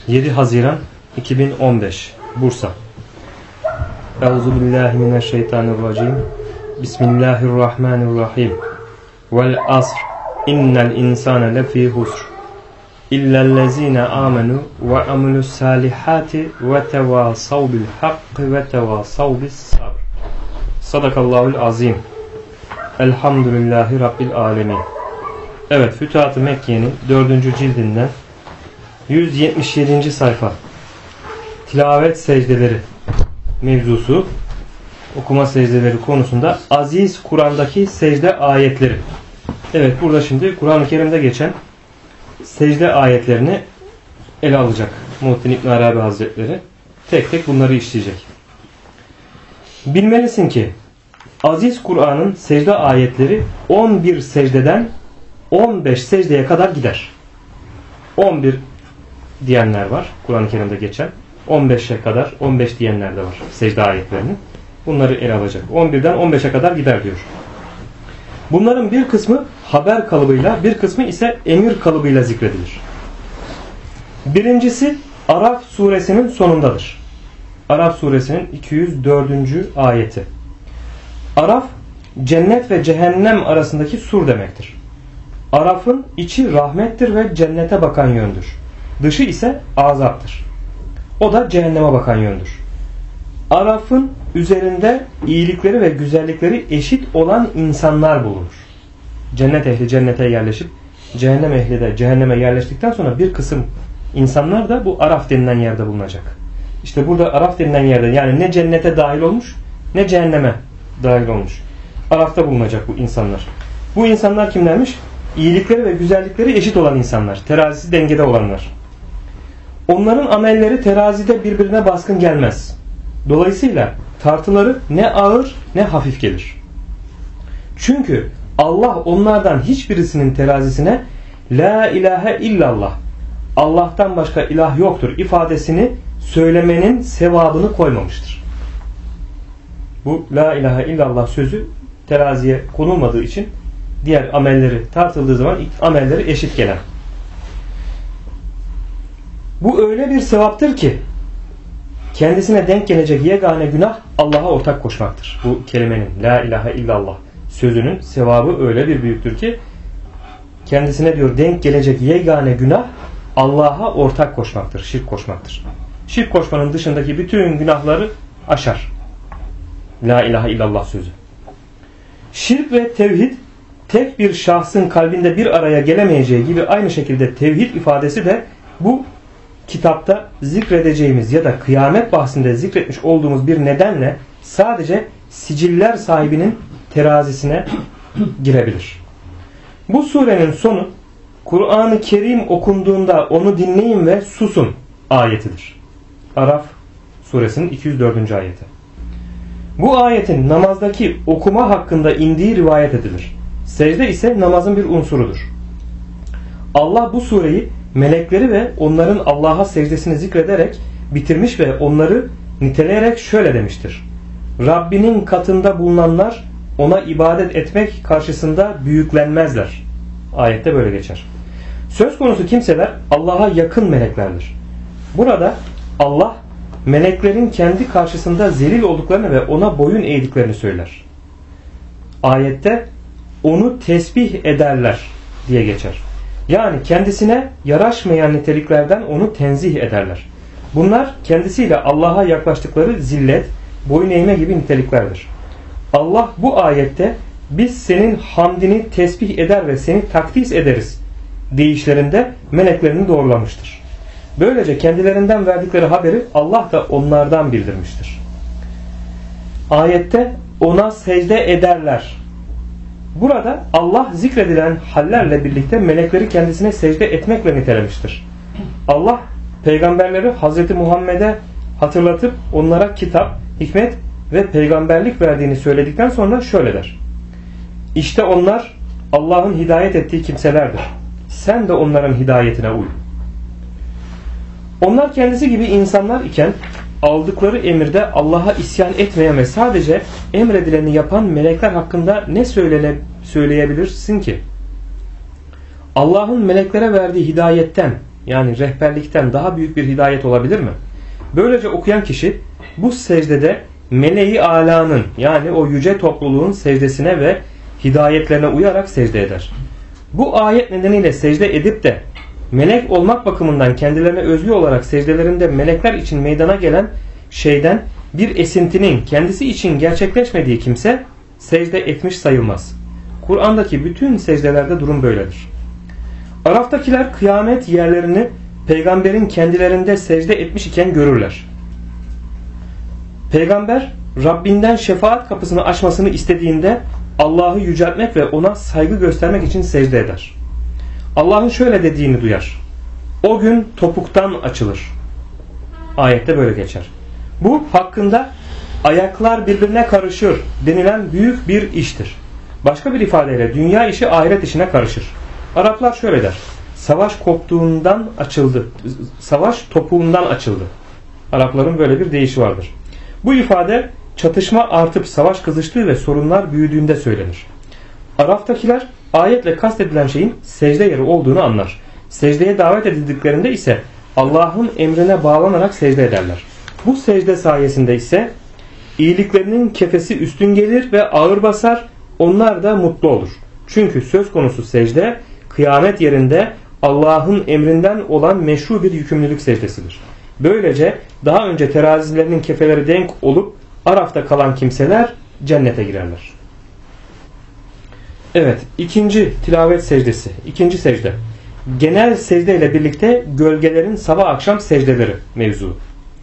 7 Haziran 2015 Bursa. Euzubillahimineşşeytanirracim. Bismillahirrahmanirrahim. Vel asr. İnnel insane lefî husr. İllellezîne âmenû ve amilussâlihâti ve tevâsav bil hakkı ve tevâsav bis sabr. Sadakallahul azim. Elhamdülillahi Rabbil alemin. Evet, Fütuhat-ı Mekke'nin 4. cildinden 177. sayfa. Tilavet secdeleri mevzusu, okuma secdeleri konusunda aziz Kur'an'daki secde ayetleri. Evet, burada şimdi Kur'an-ı Kerim'de geçen secde ayetlerini ele alacak Muhittin İbn Arabi Hazretleri. Tek tek bunları işleyecek. Bilmelisin ki aziz Kur'an'ın secde ayetleri 11 secdeden 15 secdeye kadar gider. 11 diyenler var Kur'an-ı Kerim'de geçen. 15'e kadar 15 diyenler de var secde ayetlerinin. Bunları ele alacak. 11'den 15'e kadar gider diyor. Bunların bir kısmı haber kalıbıyla, bir kısmı ise emir kalıbıyla zikredilir. Birincisi Araf suresinin sonundadır. Araf suresinin 204. ayeti. Araf, cennet ve cehennem arasındaki sur demektir. Araf'ın içi rahmettir ve cennete bakan yöndür. Dışı ise azaptır. O da cehenneme bakan yöndür. Araf'ın üzerinde iyilikleri ve güzellikleri eşit olan insanlar bulunur. Cennet ehli cennete yerleşip cehennem ehli de cehenneme yerleştikten sonra bir kısım insanlar da bu Araf denilen yerde bulunacak. İşte burada Araf denilen yerde, yani ne cennete dahil olmuş ne cehenneme dahil olmuş. Araf'ta bulunacak bu insanlar. Bu insanlar kimlermiş? İyilikleri ve güzellikleri eşit olan insanlar. Terazisi dengede olanlar. Onların amelleri terazide birbirine baskın gelmez. Dolayısıyla tartıları ne ağır ne hafif gelir. Çünkü Allah onlardan hiçbirisinin terazisine La ilahe illallah, Allah'tan başka ilah yoktur ifadesini söylemenin sevabını koymamıştır. Bu La ilahe illallah sözü teraziye konulmadığı için diğer amelleri tartıldığı zaman amelleri eşit gelen. Bu öyle bir sevaptır ki kendisine denk gelecek yegane günah Allah'a ortak koşmaktır. Bu kelimenin La ilahe illallah sözünün sevabı öyle bir büyüktür ki kendisine diyor denk gelecek yegane günah Allah'a ortak koşmaktır. Şirk koşmaktır. Şirk koşmanın dışındaki bütün günahları aşar. La ilahe illallah sözü. Şirk ve tevhid tek bir şahsın kalbinde bir araya gelemeyeceği gibi aynı şekilde tevhid ifadesi de bu kitapta zikredeceğimiz ya da kıyamet bahsinde zikretmiş olduğumuz bir nedenle sadece siciller sahibinin terazisine girebilir. Bu surenin sonu Kur'an-ı Kerim okunduğunda onu dinleyin ve susun ayetidir. Araf suresinin 204. ayeti. Bu ayetin namazdaki okuma hakkında indiği rivayet edilir. Secde ise namazın bir unsurudur. Allah bu sureyi melekleri ve onların Allah'a secdesini zikrederek bitirmiş ve onları niteleyerek şöyle demiştir. Rabbinin katında bulunanlar ona ibadet etmek karşısında büyüklenmezler. Ayette böyle geçer. Söz konusu kimseler Allah'a yakın meleklerdir. Burada Allah meleklerin kendi karşısında zelil olduklarını ve ona boyun eğdiklerini söyler. Ayette onu tesbih ederler diye geçer. Yani kendisine yaraşmayan niteliklerden onu tenzih ederler. Bunlar kendisiyle Allah'a yaklaştıkları zillet, boyun eğme gibi niteliklerdir. Allah bu ayette biz senin hamdini tesbih eder ve seni takdis ederiz deyişlerinde meleklerini doğrulamıştır. Böylece kendilerinden verdikleri haberi Allah da onlardan bildirmiştir. Ayette ona secde ederler. Burada Allah zikredilen hallerle birlikte melekleri kendisine secde etmekle nitelemiştir. Allah peygamberleri Hz. Muhammed'e hatırlatıp onlara kitap, hikmet ve peygamberlik verdiğini söyledikten sonra şöyle der. İşte onlar Allah'ın hidayet ettiği kimselerdir. Sen de onların hidayetine uy. Onlar kendisi gibi insanlar iken aldıkları emirde Allah'a isyan etmeyen ve sadece emredileni yapan melekler hakkında ne söyleyebilirsin ki? Allah'ın meleklere verdiği hidayetten yani rehberlikten daha büyük bir hidayet olabilir mi? Böylece okuyan kişi bu secdede meleği alanın, yani o yüce topluluğun secdesine ve hidayetlerine uyarak secde eder. Bu ayet nedeniyle secde edip de melek olmak bakımından kendilerine özgü olarak secdelerinde melekler için meydana gelen şeyden bir esintinin kendisi için gerçekleşmediği kimse secde etmiş sayılmaz. Kur'an'daki bütün secdelerde durum böyledir. Araf'takiler kıyamet yerlerini peygamberin kendilerinde secde etmiş iken görürler. Peygamber Rabbinden şefaat kapısını açmasını istediğinde Allah'ı yüceltmek ve ona saygı göstermek için secde eder. Allah'ın şöyle dediğini duyar: o gün topuktan açılır. Ayette böyle geçer. Bu hakkında ayaklar birbirine karışır denilen büyük bir iştir. Başka bir ifadeyle dünya işi ahiret işine karışır. Araplar şöyle der: savaş koptuğundan açıldı. Savaş topuğundan açıldı. Arapların böyle bir deyişi vardır. Bu ifade çatışma artıp savaş kızıştığı ve sorunlar büyüdüğünde söylenir. Araf'takiler ayetle kastedilen şeyin secde yeri olduğunu anlar. Secdeye davet edildiklerinde ise Allah'ın emrine bağlanarak secde ederler. Bu secde sayesinde ise iyiliklerinin kefesi üstün gelir ve ağır basar, onlar da mutlu olur. Çünkü söz konusu secde kıyamet yerinde Allah'ın emrinden olan meşru bir yükümlülük secdesidir. Böylece daha önce terazilerinin kefeleri denk olup Araf'ta kalan kimseler cennete girerler. Evet, ikinci tilavet secdesi, ikinci secde. Genel secde ile birlikte gölgelerin sabah akşam secdeleri mevzu.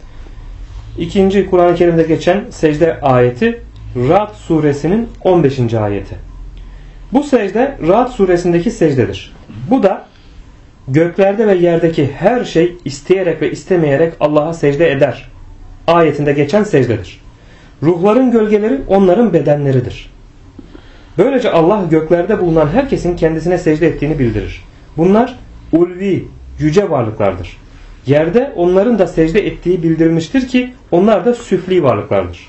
İkinci Kur'an-ı Kerim'de geçen secde ayeti Ra'd suresinin 15. ayeti. Bu secde Ra'd suresindeki secdedir. Bu da göklerde ve yerdeki her şey isteyerek ve istemeyerek Allah'a secde eder ayetinde geçen secdedir. Ruhların gölgeleri onların bedenleridir. Böylece Allah göklerde bulunan herkesin kendisine secde ettiğini bildirir. Bunlar ulvi, yüce varlıklardır. Yerde onların da secde ettiği bildirilmiştir ki onlar da süfli varlıklardır.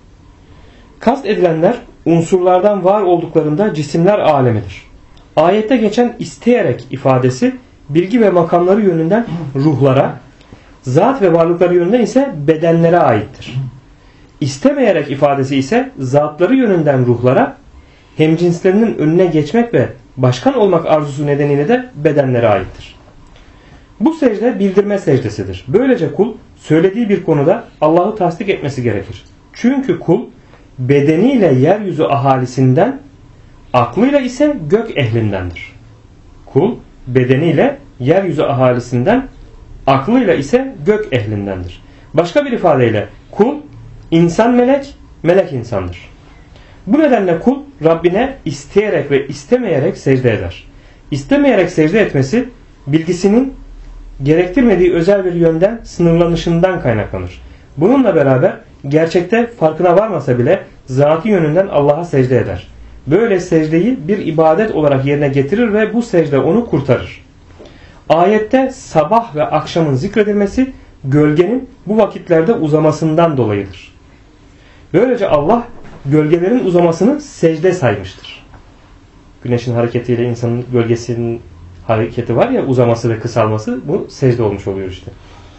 Kast edilenler unsurlardan var olduklarında cisimler alemidir. Ayette geçen isteyerek ifadesi bilgi ve makamları yönünden ruhlara, zat ve varlıkları yönünden ise bedenlere aittir. İstemeyerek ifadesi ise zatları yönünden ruhlara, hemcinslerinin önüne geçmek ve başkan olmak arzusu nedeniyle de bedenlere aittir. Bu secde bildirme secdesidir. Böylece kul söylediği bir konuda Allah'ı tasdik etmesi gerekir. Çünkü kul bedeniyle yeryüzü ahalisinden, aklıyla ise gök ehlindendir. Kul bedeniyle yeryüzü ahalisinden, aklıyla ise gök ehlindendir. Başka bir ifadeyle kul insan melek, melek insandır. Bu nedenle kul Rabbine isteyerek ve istemeyerek secde eder. İstemeyerek secde etmesi bilgisinin gerektirmediği özel bir yönden sınırlanışından kaynaklanır. Bununla beraber gerçekte farkına varmasa bile zatî yönünden Allah'a secde eder. Böyle secdeyi bir ibadet olarak yerine getirir ve bu secde onu kurtarır. Ayette sabah ve akşamın zikredilmesi gölgenin bu vakitlerde uzamasından dolayıdır. Böylece Allah gölgelerin uzamasını secde saymıştır. Güneşin hareketiyle insanın gölgesinin hareketi var ya, uzaması ve kısalması, bu secde olmuş oluyor işte.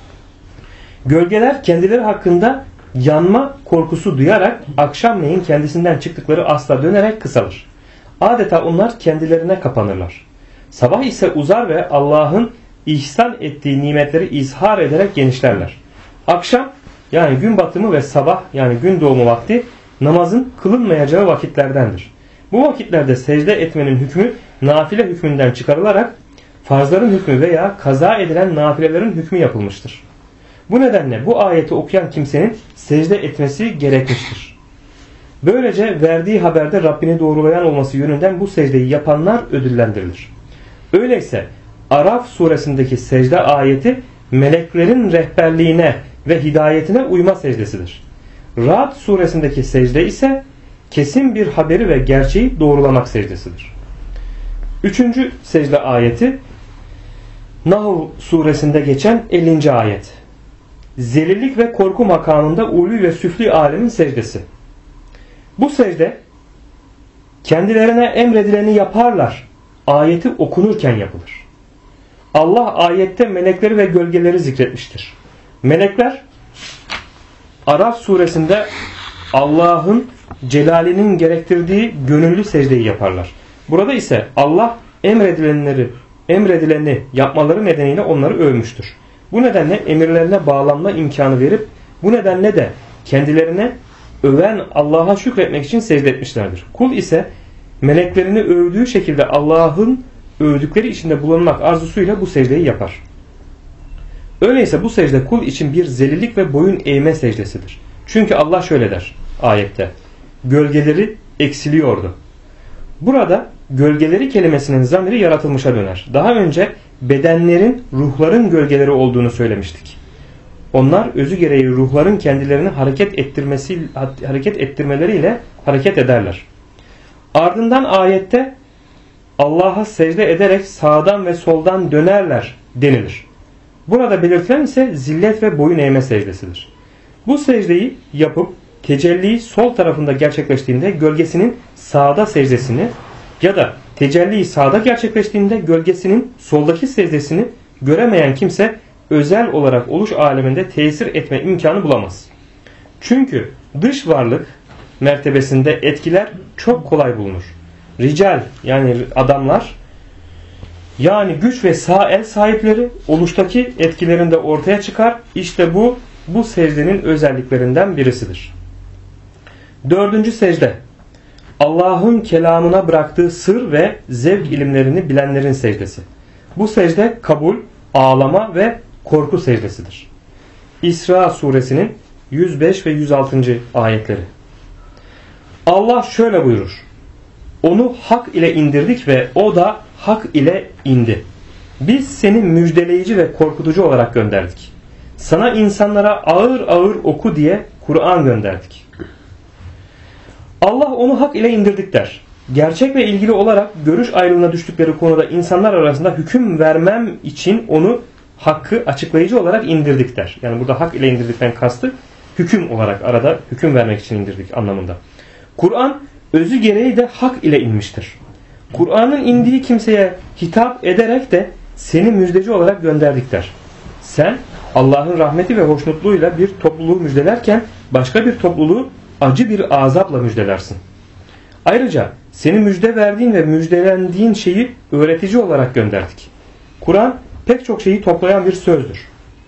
Gölgeler kendileri hakkında yanma korkusu duyarak akşamleyin kendisinden çıktıkları asla dönerek kısalır. Adeta onlar kendilerine kapanırlar. Sabah ise uzar ve Allah'ın ihsan ettiği nimetleri izhar ederek genişlerler. Akşam yani gün batımı ve sabah yani gün doğumu vakti namazın kılınmayacağı vakitlerdendir. Bu vakitlerde secde etmenin hükmü nafile hükmünden çıkarılarak farzların hükmü veya kaza edilen nafilelerin hükmü yapılmıştır. Bu nedenle bu ayeti okuyan kimsenin secde etmesi gerekmiştir. Böylece verdiği haberde Rabbini doğrulayan olması yönünden bu secdeyi yapanlar ödüllendirilir. Öyleyse Araf suresindeki secde ayeti meleklerin rehberliğine ve hidayetine uyma secdesidir. Ra'd suresindeki secde ise kesin bir haberi ve gerçeği doğrulamak secdesidir. Üçüncü secde ayeti Nahl suresinde geçen 50. ayet. Zelillik ve korku makamında ulvi ve süfli alemin secdesi. Bu secde kendilerine emredileni yaparlar ayeti okunurken yapılır. Allah ayette melekleri ve gölgeleri zikretmiştir. Melekler Araf suresinde Allah'ın celalinin gerektirdiği gönüllü secdeyi yaparlar. Burada ise Allah emredileni yapmaları nedeniyle onları övmüştür. Bu nedenle emirlerine bağlanma imkanı verip bu nedenle de kendilerine öven Allah'a şükretmek için secde etmişlerdir. Kul ise meleklerini övdüğü şekilde Allah'ın övdükleri içinde bulunmak arzusuyla bu secdeyi yapar. Öyleyse bu secde kul için bir zelillik ve boyun eğme secdesidir. Çünkü Allah şöyle der ayette: gölgeleri eksiliyordu. Burada gölgeleri kelimesinin zamiri yaratılmışa döner. Daha önce bedenlerin ruhların gölgeleri olduğunu söylemiştik. Onlar özü gereği ruhların kendilerini hareket ettirmeleriyle hareket ederler. Ardından ayette Allah'a secde ederek sağdan ve soldan dönerler denilir. Burada belirtilen ise zillet ve boyun eğme secdesidir. Bu secdeyi yapıp tecelli sol tarafında gerçekleştiğinde gölgesinin sağda secdesini ya da tecelli sağda gerçekleştiğinde gölgesinin soldaki secdesini göremeyen kimse özel olarak oluş aleminde tesir etme imkanı bulamaz. Çünkü dış varlık mertebesinde etkiler çok kolay bulunur. Rical yani adamlar, yani güç ve sağ el sahipleri oluştaki etkilerinde ortaya çıkar. İşte bu secdenin özelliklerinden birisidir. 4. secde Allah'ın kelamına bıraktığı sır ve zevk ilimlerini bilenlerin secdesi. Bu secde kabul, ağlama ve korku secdesidir. İsra suresinin 105 ve 106. ayetleri. Allah şöyle buyurur: onu hak ile indirdik ve o da hak ile indi. Biz seni müjdeleyici ve korkutucu olarak gönderdik. Sana insanlara ağır ağır oku diye Kur'an gönderdik. Allah onu hak ile indirdik der. Gerçek ve ilgili olarak görüş ayrılığına düştükleri konuda insanlar arasında hüküm vermem için onu hakkı açıklayıcı olarak indirdik der. Yani burada hak ile indirdikten kastı hüküm olarak, arada hüküm vermek için indirdik anlamında. Kur'an özü gereği de hak ile inmiştir. Kur'an'ın indiği kimseye hitap ederek de seni müjdeci olarak gönderdik der. Sen Allah'ın rahmeti ve hoşnutluğuyla bir topluluğu müjdelerken başka bir topluluğu acı bir azapla müjdelersin. Ayrıca seni müjde verdiğin ve müjdelendiğin şeyi öğretici olarak gönderdik. Kur'an pek çok şeyi toplayan bir sözdür.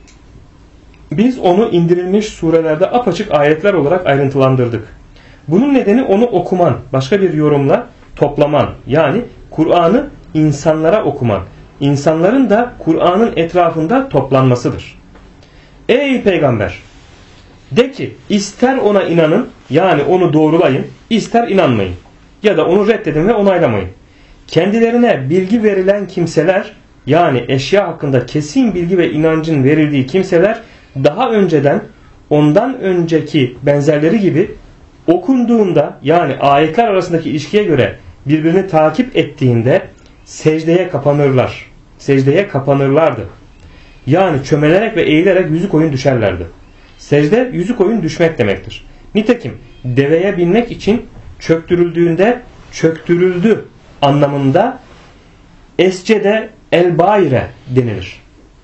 Biz onu indirilmiş surelerde apaçık ayetler olarak ayrıntılandırdık. Bunun nedeni onu okuman, başka bir yorumla toplaman, yani Kur'an'ı insanlara okuman, insanların da Kur'an'ın etrafında toplanmasıdır. Ey peygamber! De ki, ister ona inanın, yani onu doğrulayın, ister inanmayın ya da onu reddedin ve onaylamayın. Kendilerine bilgi verilen kimseler, yani eşya hakkında kesin bilgi ve inancın verildiği kimseler, daha önceden ondan önceki benzerleri gibi okunduğunda, yani ayetler arasındaki ilişkiye göre birbirini takip ettiğinde secdeye kapanırlar. Secdeye kapanırlardı. Yani çömelerek ve eğilerek yüzü koyun düşerlerdi. Secde yüzü koyun düşmek demektir. Nitekim deveye binmek için çöktürüldüğünde çöktürüldü anlamında escede el-bayre denilir.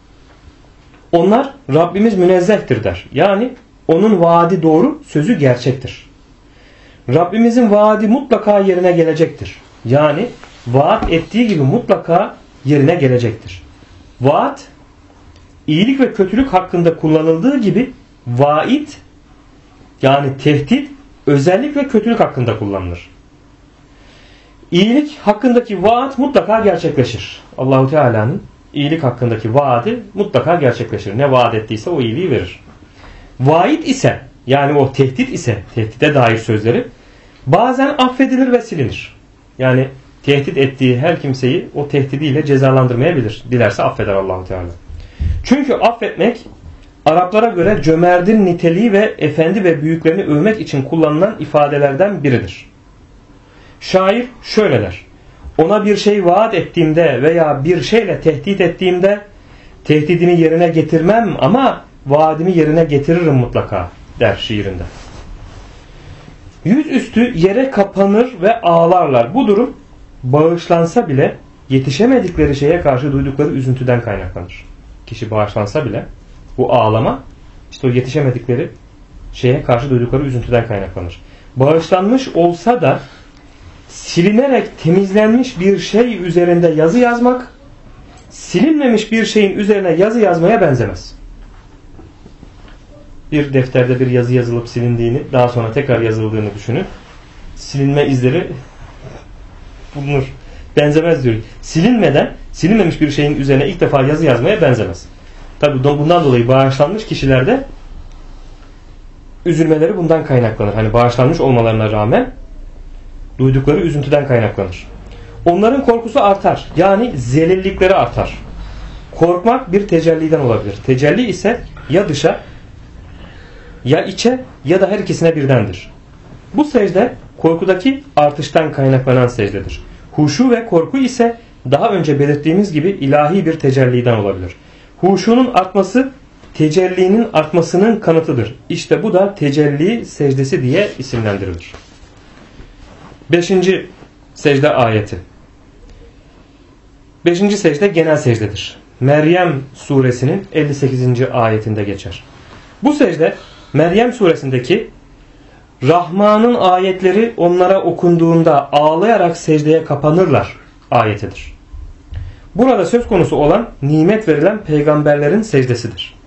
Onlar Rabbimiz münezzehtir der. Yani onun vaadi doğru, sözü gerçektir. Rabbimizin vaadi mutlaka yerine gelecektir. Yani vaat ettiği gibi mutlaka yerine gelecektir. Vaat, iyilik ve kötülük hakkında kullanıldığı gibi vaid, yani tehdit, özellik ve kötülük hakkında kullanılır. İyilik hakkındaki vaat mutlaka gerçekleşir. Allahu Teala'nın iyilik hakkındaki vaadi mutlaka gerçekleşir. Ne vaat ettiyse o iyiliği verir. Vaid ise, yani o tehdit ise, tehdide dair sözleri bazen affedilir ve silinir. Yani tehdit ettiği her kimseyi o tehdidiyle cezalandırmayabilir. Dilerse affeder Allahu Teala. Çünkü affetmek Araplara göre cömertin niteliği ve efendi ve büyüklerini övmek için kullanılan ifadelerden biridir. Şair şöyle der: ona bir şey vaat ettiğimde veya bir şeyle tehdit ettiğimde tehdidini yerine getirmem ama vaadimi yerine getiririm mutlaka der şiirinde. Yüzüstü yere kapanır ve ağlarlar. Bu durum bağışlansa bile yetişemedikleri şeye karşı duydukları üzüntüden kaynaklanır. Kişi bağışlansa bile bu ağlama işte o yetişemedikleri şeye karşı duydukları üzüntüden kaynaklanır. Bağışlanmış olsa da silinerek temizlenmiş bir şey üzerinde yazı yazmak, silinmemiş bir şeyin üzerine yazı yazmaya benzemez. Bir defterde bir yazı yazılıp silindiğini, daha sonra tekrar yazıldığını düşünün. Silinme izleri bulunur. Benzemez diyor. Silinmemiş bir şeyin üzerine ilk defa yazı yazmaya benzemez. Tabi bundan dolayı bağışlanmış kişilerde üzülmeleri bundan kaynaklanır. Hani bağışlanmış olmalarına rağmen duydukları üzüntüden kaynaklanır. Onların korkusu artar. Yani zelillikleri artar. Korkmak bir tecelliden olabilir. Tecelli ise ya dışa, ya içe ya da her ikisine birdendir. Bu secde korkudaki artıştan kaynaklanan secdedir. Huşu ve korku ise daha önce belirttiğimiz gibi ilahi bir tecelliden olabilir. Huşunun artması tecellinin artmasının kanıtıdır. İşte bu da tecelli secdesi diye isimlendirilir. 5. secde ayeti. 5. secde genel secdedir. Meryem suresinin 58. ayetinde geçer. Bu secde Meryem suresindeki Rahman'ın ayetleri onlara okunduğunda ağlayarak secdeye kapanırlar ayetidir. Burada söz konusu olan nimet verilen peygamberlerin secdesidir.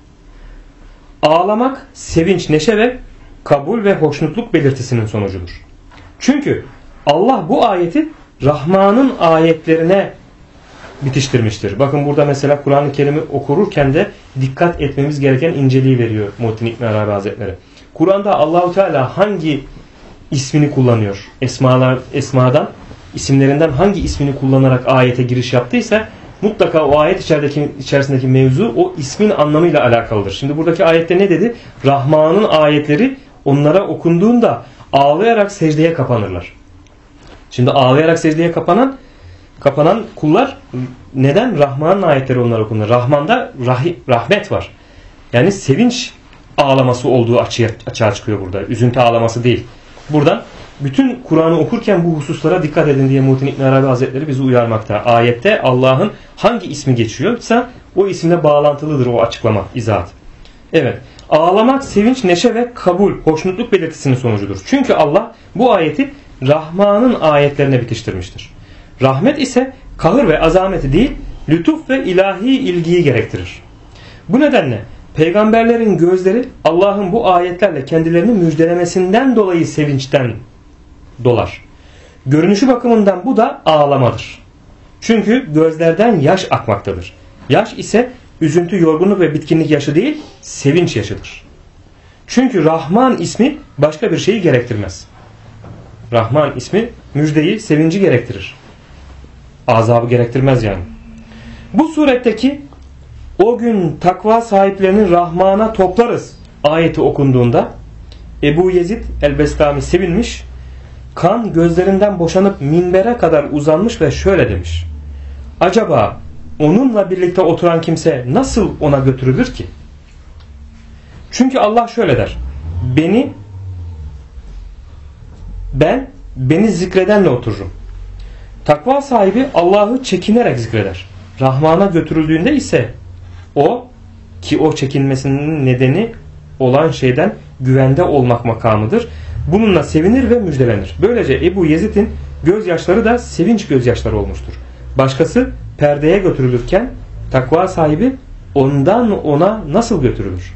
Ağlamak sevinç, neşe ve kabul ve hoşnutluk belirtisinin sonucudur. Çünkü Allah bu ayeti Rahman'ın ayetlerine bitiştirmiştir. Bakın burada mesela Kur'an-ı Kerim'i okurken de dikkat etmemiz gereken inceliği veriyor Muhittin İbn Arabi Hazretleri. Kur'an'da Allahu Teala hangi ismini kullanıyor? Esmadan, isimlerinden hangi ismini kullanarak ayete giriş yaptıysa mutlaka o ayet içerisindeki mevzu o ismin anlamıyla alakalıdır. Şimdi buradaki ayette ne dedi? Rahman'ın ayetleri onlara okunduğunda ağlayarak secdeye kapanırlar. Şimdi ağlayarak secdeye kapanan kullar neden? Rahman'ın ayetleri onlara okunur. Rahman'da rahmet var. Yani sevinç ağlaması olduğu açığa çıkıyor burada. Üzüntü ağlaması değil. Buradan bütün Kur'an'ı okurken bu hususlara dikkat edin diye Muhittin İbn Arabi Hazretleri bizi uyarmakta. Ayette Allah'ın hangi ismi geçiyorsa o isimle bağlantılıdır o açıklama, izahat. Evet. Ağlamak sevinç, neşe ve kabul, hoşnutluk belirtisinin sonucudur. Çünkü Allah bu ayeti Rahman'ın ayetlerine bitiştirmiştir. Rahmet ise kahır ve azameti değil, lütuf ve ilahi ilgiyi gerektirir. Bu nedenle peygamberlerin gözleri Allah'ın bu ayetlerle kendilerini müjdelemesinden dolayı sevinçten dolar. Görünüşü bakımından bu da ağlamadır. Çünkü gözlerden yaş akmaktadır. Yaş ise üzüntü, yorgunluk ve bitkinlik yaşı değil, sevinç yaşıdır. Çünkü Rahman ismi başka bir şeyi gerektirmez. Rahman ismi müjdeyi, sevinci gerektirir. Azabı gerektirmez yani. Bu suretteki o gün takva sahiplerinin Rahman'a toplarız ayeti okunduğunda Ebu Yezid el-Bestami sevinmiş, kan gözlerinden boşanıp minbere kadar uzanmış ve şöyle demiş: acaba onunla birlikte oturan kimse nasıl ona götürülür ki? Çünkü Allah şöyle der: beni zikredenle otururum. Takva sahibi Allah'ı çekinerek zikreder. Rahman'a götürüldüğünde ise o çekinmesinin nedeni olan şeyden güvende olmak makamıdır. Bununla sevinir ve müjdelenir. Böylece Ebu Yezid'in gözyaşları da sevinç gözyaşları olmuştur. Başkası perdeye götürülürken takva sahibi ondan ona nasıl götürülür?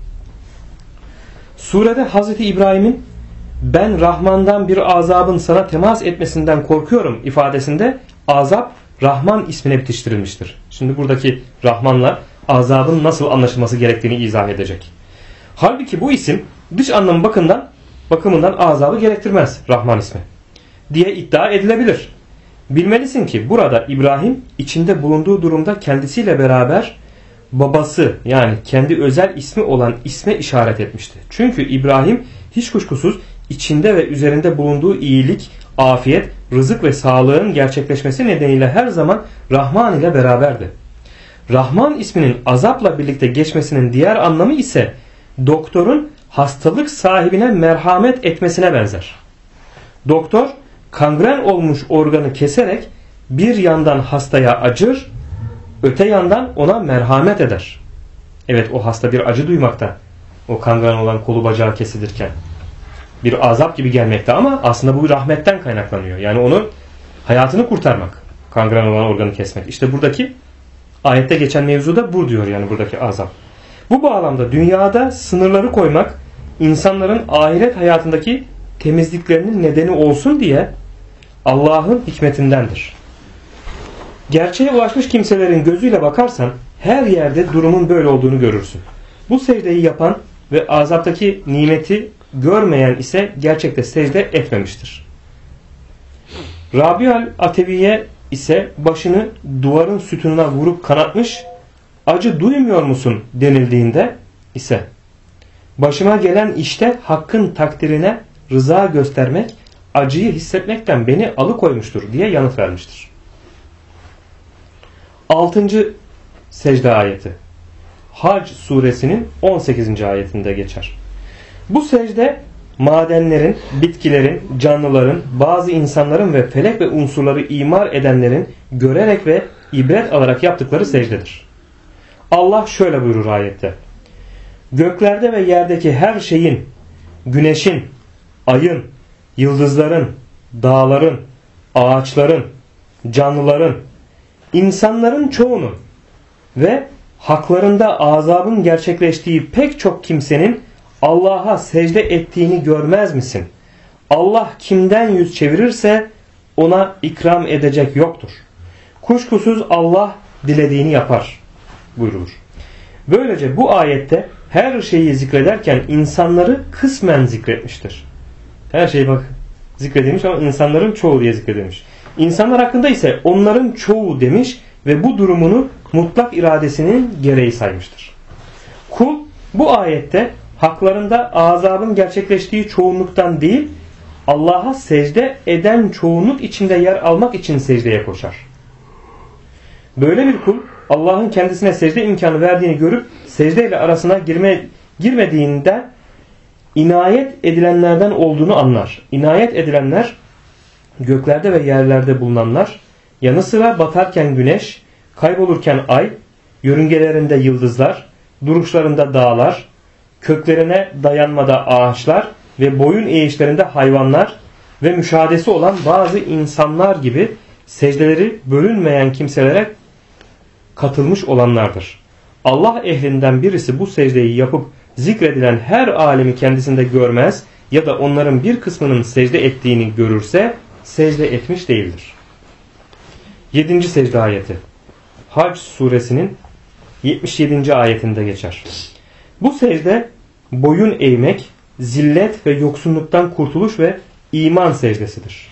Surede Hazreti İbrahim'in ben Rahman'dan bir azabın sana temas etmesinden korkuyorum ifadesinde azap Rahman ismine bitiştirilmiştir. Şimdi buradaki Rahman'la azabın nasıl anlaşılması gerektiğini izah edecek. Halbuki bu isim dış anlamı bakımından azabı gerektirmez Rahman ismi diye iddia edilebilir. Bilmelisin ki burada İbrahim içinde bulunduğu durumda kendisiyle beraber babası yani kendi özel ismi olan isme işaret etmişti. Çünkü İbrahim hiç kuşkusuz içinde ve üzerinde bulunduğu iyilik, afiyet, rızık ve sağlığın gerçekleşmesi nedeniyle her zaman Rahman ile beraberdi. Rahman isminin azapla birlikte geçmesinin diğer anlamı ise doktorun hastalık sahibine merhamet etmesine benzer. Doktor kangren olmuş organı keserek bir yandan hastaya acır, öte yandan ona merhamet eder. Evet, o hasta bir acı duymakta. O kangren olan kolu bacağı kesilirken. Bir azap gibi gelmekte ama aslında bu rahmetten kaynaklanıyor. Yani onun hayatını kurtarmak. Kangren olan organı kesmek. İşte buradaki ayette geçen mevzuda bu diyor, yani buradaki azap. Bu bağlamda dünyada sınırları koymak insanların ahiret hayatındaki temizliklerinin nedeni olsun diye Allah'ın hikmetindendir. Gerçeğe ulaşmış kimselerin gözüyle bakarsan her yerde durumun böyle olduğunu görürsün. Bu secdeyi yapan ve azaptaki nimeti görmeyen ise gerçekte secde etmemiştir. Rabi'al Ateviye ise başını duvarın sütununa vurup kanatmış, acı duymuyor musun denildiğinde ise başıma gelen işte Hakk'ın takdirine rıza göstermek acıyı hissetmekten beni alıkoymuştur diye yanıt vermiştir. 6. secde ayeti Hac suresinin 18. ayetinde geçer. Bu secde madenlerin, bitkilerin, canlıların, bazı insanların ve felek ve unsurları imar edenlerin görerek ve ibret alarak yaptıkları secdedir. Allah şöyle buyurur ayette: göklerde ve yerdeki her şeyin, güneşin, ayın, yıldızların, dağların, ağaçların, canlıların, insanların çoğunun ve haklarında azabın gerçekleştiği pek çok kimsenin Allah'a secde ettiğini görmez misin? Allah kimden yüz çevirirse ona ikram edecek yoktur. Kuşkusuz Allah dilediğini yapar buyrulur. Böylece bu ayette her şeyi zikrederken insanları kısmen zikretmiştir. Her şeyi bak zikredilmiş ama insanların çoğu diye zikredilmiş. İnsanlar hakkında ise onların çoğu demiş ve bu durumunu mutlak iradesinin gereği saymıştır. Kul bu ayette haklarında azabın gerçekleştiği çoğunluktan değil, Allah'a secde eden çoğunluk içinde yer almak için secdeye koşar. Böyle bir kul Allah'ın kendisine secde imkanı verdiğini görüp secdeyle arasına girmediğinde inayet edilenlerden olduğunu anlar. İnayet edilenler göklerde ve yerlerde bulunanlar, yanı sıra batarken güneş, kaybolurken ay, yörüngelerinde yıldızlar, duruşlarında dağlar, köklerine dayanmada ağaçlar ve boyun eğişlerinde hayvanlar ve müşahadesi olan bazı insanlar gibi secdeleri bölünmeyen kimselere katılmış olanlardır. Allah ehlinden birisi bu secdeyi yapıp zikredilen her alemi kendisinde görmez ya da onların bir kısmının secde ettiğini görürse secde etmiş değildir. 7. secde ayeti Hac suresinin 77. ayetinde geçer. Bu secde boyun eğmek, zillet ve yoksunluktan kurtuluş ve iman secdesidir.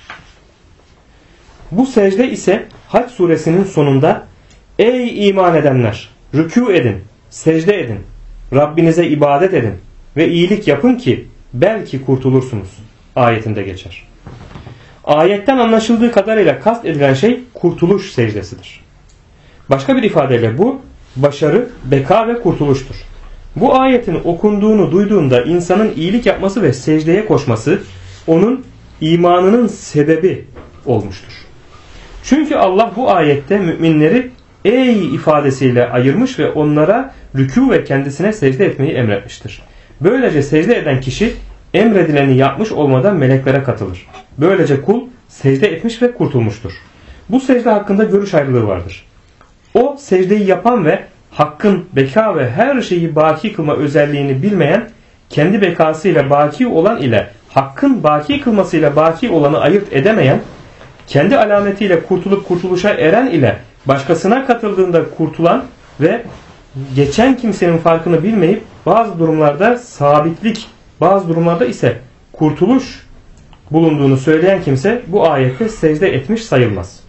Bu secde ise Hac suresinin sonunda ey iman edenler rükû edin, secde edin, Rabbinize ibadet edin ve iyilik yapın ki belki kurtulursunuz ayetinde geçer. Ayetten anlaşıldığı kadarıyla kast edilen şey kurtuluş secdesidir. Başka bir ifadeyle bu başarı, beka ve kurtuluştur. Bu ayetin okunduğunu duyduğunda insanın iyilik yapması ve secdeye koşması onun imanının sebebi olmuştur. Çünkü Allah bu ayette müminleri ey ifadesiyle ayırmış ve onlara rükû ve kendisine secde etmeyi emretmiştir. Böylece secde eden kişi emredileni yapmış olmadan meleklere katılır. Böylece kul secde etmiş ve kurtulmuştur. Bu secde hakkında görüş ayrılığı vardır. O secdeyi yapan ve Hakk'ın beka ve her şeyi baki kılma özelliğini bilmeyen, kendi bekasıyla baki olan ile Hakk'ın baki kılmasıyla baki olanı ayırt edemeyen, kendi alametiyle kurtulup kurtuluşa eren ile başkasına katıldığında kurtulan ve geçen kimsenin farkını bilmeyip bazı durumlarda sabitlik, bazı durumlarda ise kurtuluş bulunduğunu söyleyen kimse bu ayette secde etmiş sayılmaz.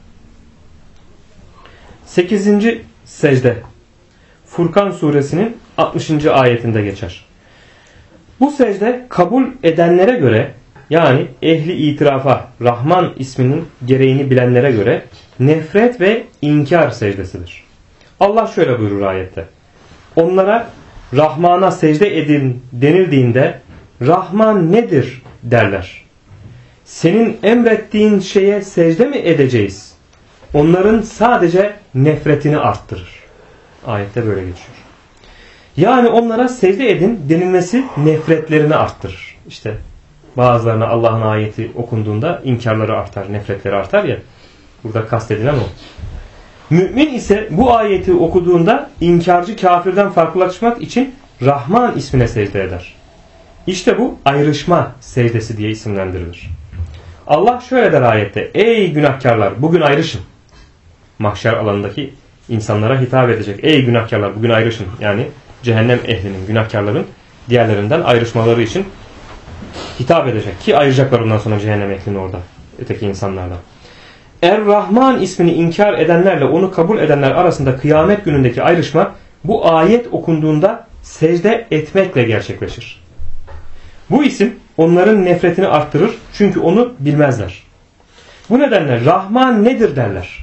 8. secde Furkan suresinin 60. ayetinde geçer. Bu secde kabul edenlere göre, yani ehli itirafa, Rahman isminin gereğini bilenlere göre nefret ve inkar secdesidir. Allah şöyle buyurur ayette: onlara Rahman'a secde edin denildiğinde Rahman nedir derler. Senin emrettiğin şeye secde mi edeceğiz? onların sadece nefretini arttırır. Ayette böyle geçiyor. Yani onlara secde edin denilmesi nefretlerini arttırır. İşte bazılarına Allah'ın ayeti okunduğunda inkarları artar, nefretleri artar ya. Burada kastedilen o. Mümin ise bu ayeti okuduğunda inkarcı kafirden farklılaşmak için Rahman ismine secde eder. İşte bu ayrışma secdesi diye isimlendirilir. Allah şöyle der ayette: ey günahkarlar bugün ayrışın. Mahşer alanındaki insanlara hitap edecek. Ey günahkarlar bugün ayrışın. Yani cehennem ehlinin, günahkarların diğerlerinden ayrışmaları için hitap edecek. Ki ayıracaklar ondan sonra cehennem ehlini orada. Öteki insanlardan. Er-Rahman ismini inkar edenlerle onu kabul edenler arasında kıyamet günündeki ayrışma bu ayet okunduğunda secde etmekle gerçekleşir. Bu isim onların nefretini arttırır çünkü onu bilmezler. Bu nedenle Rahman nedir derler.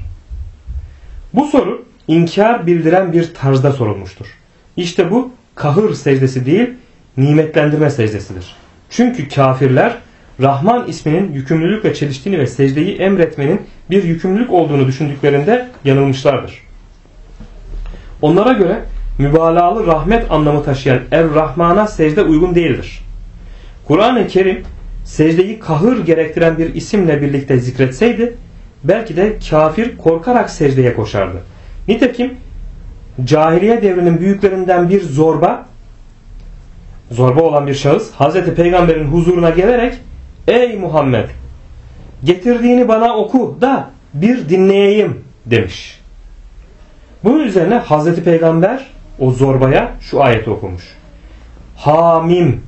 Bu soru inkar bildiren bir tarzda sorulmuştur. İşte bu kahır secdesi değil, nimetlendirme secdesidir. Çünkü kafirler Rahman isminin yükümlülükle çeliştiğini ve secdeyi emretmenin bir yükümlülük olduğunu düşündüklerinde yanılmışlardır. Onlara göre mübalağalı rahmet anlamı taşıyan Er-Rahman'a secde uygun değildir. Kur'an-ı Kerim secdeyi kahır gerektiren bir isimle birlikte zikretseydi belki de kafir korkarak secdeye koşardı. Nitekim cahiliye devrinin büyüklerinden bir zorba olan bir şahıs Hazreti Peygamber'in huzuruna gelerek ey Muhammed getirdiğini bana oku da bir dinleyeyim demiş. Bunun üzerine Hazreti Peygamber o zorbaya şu ayeti okumuş. Hamim,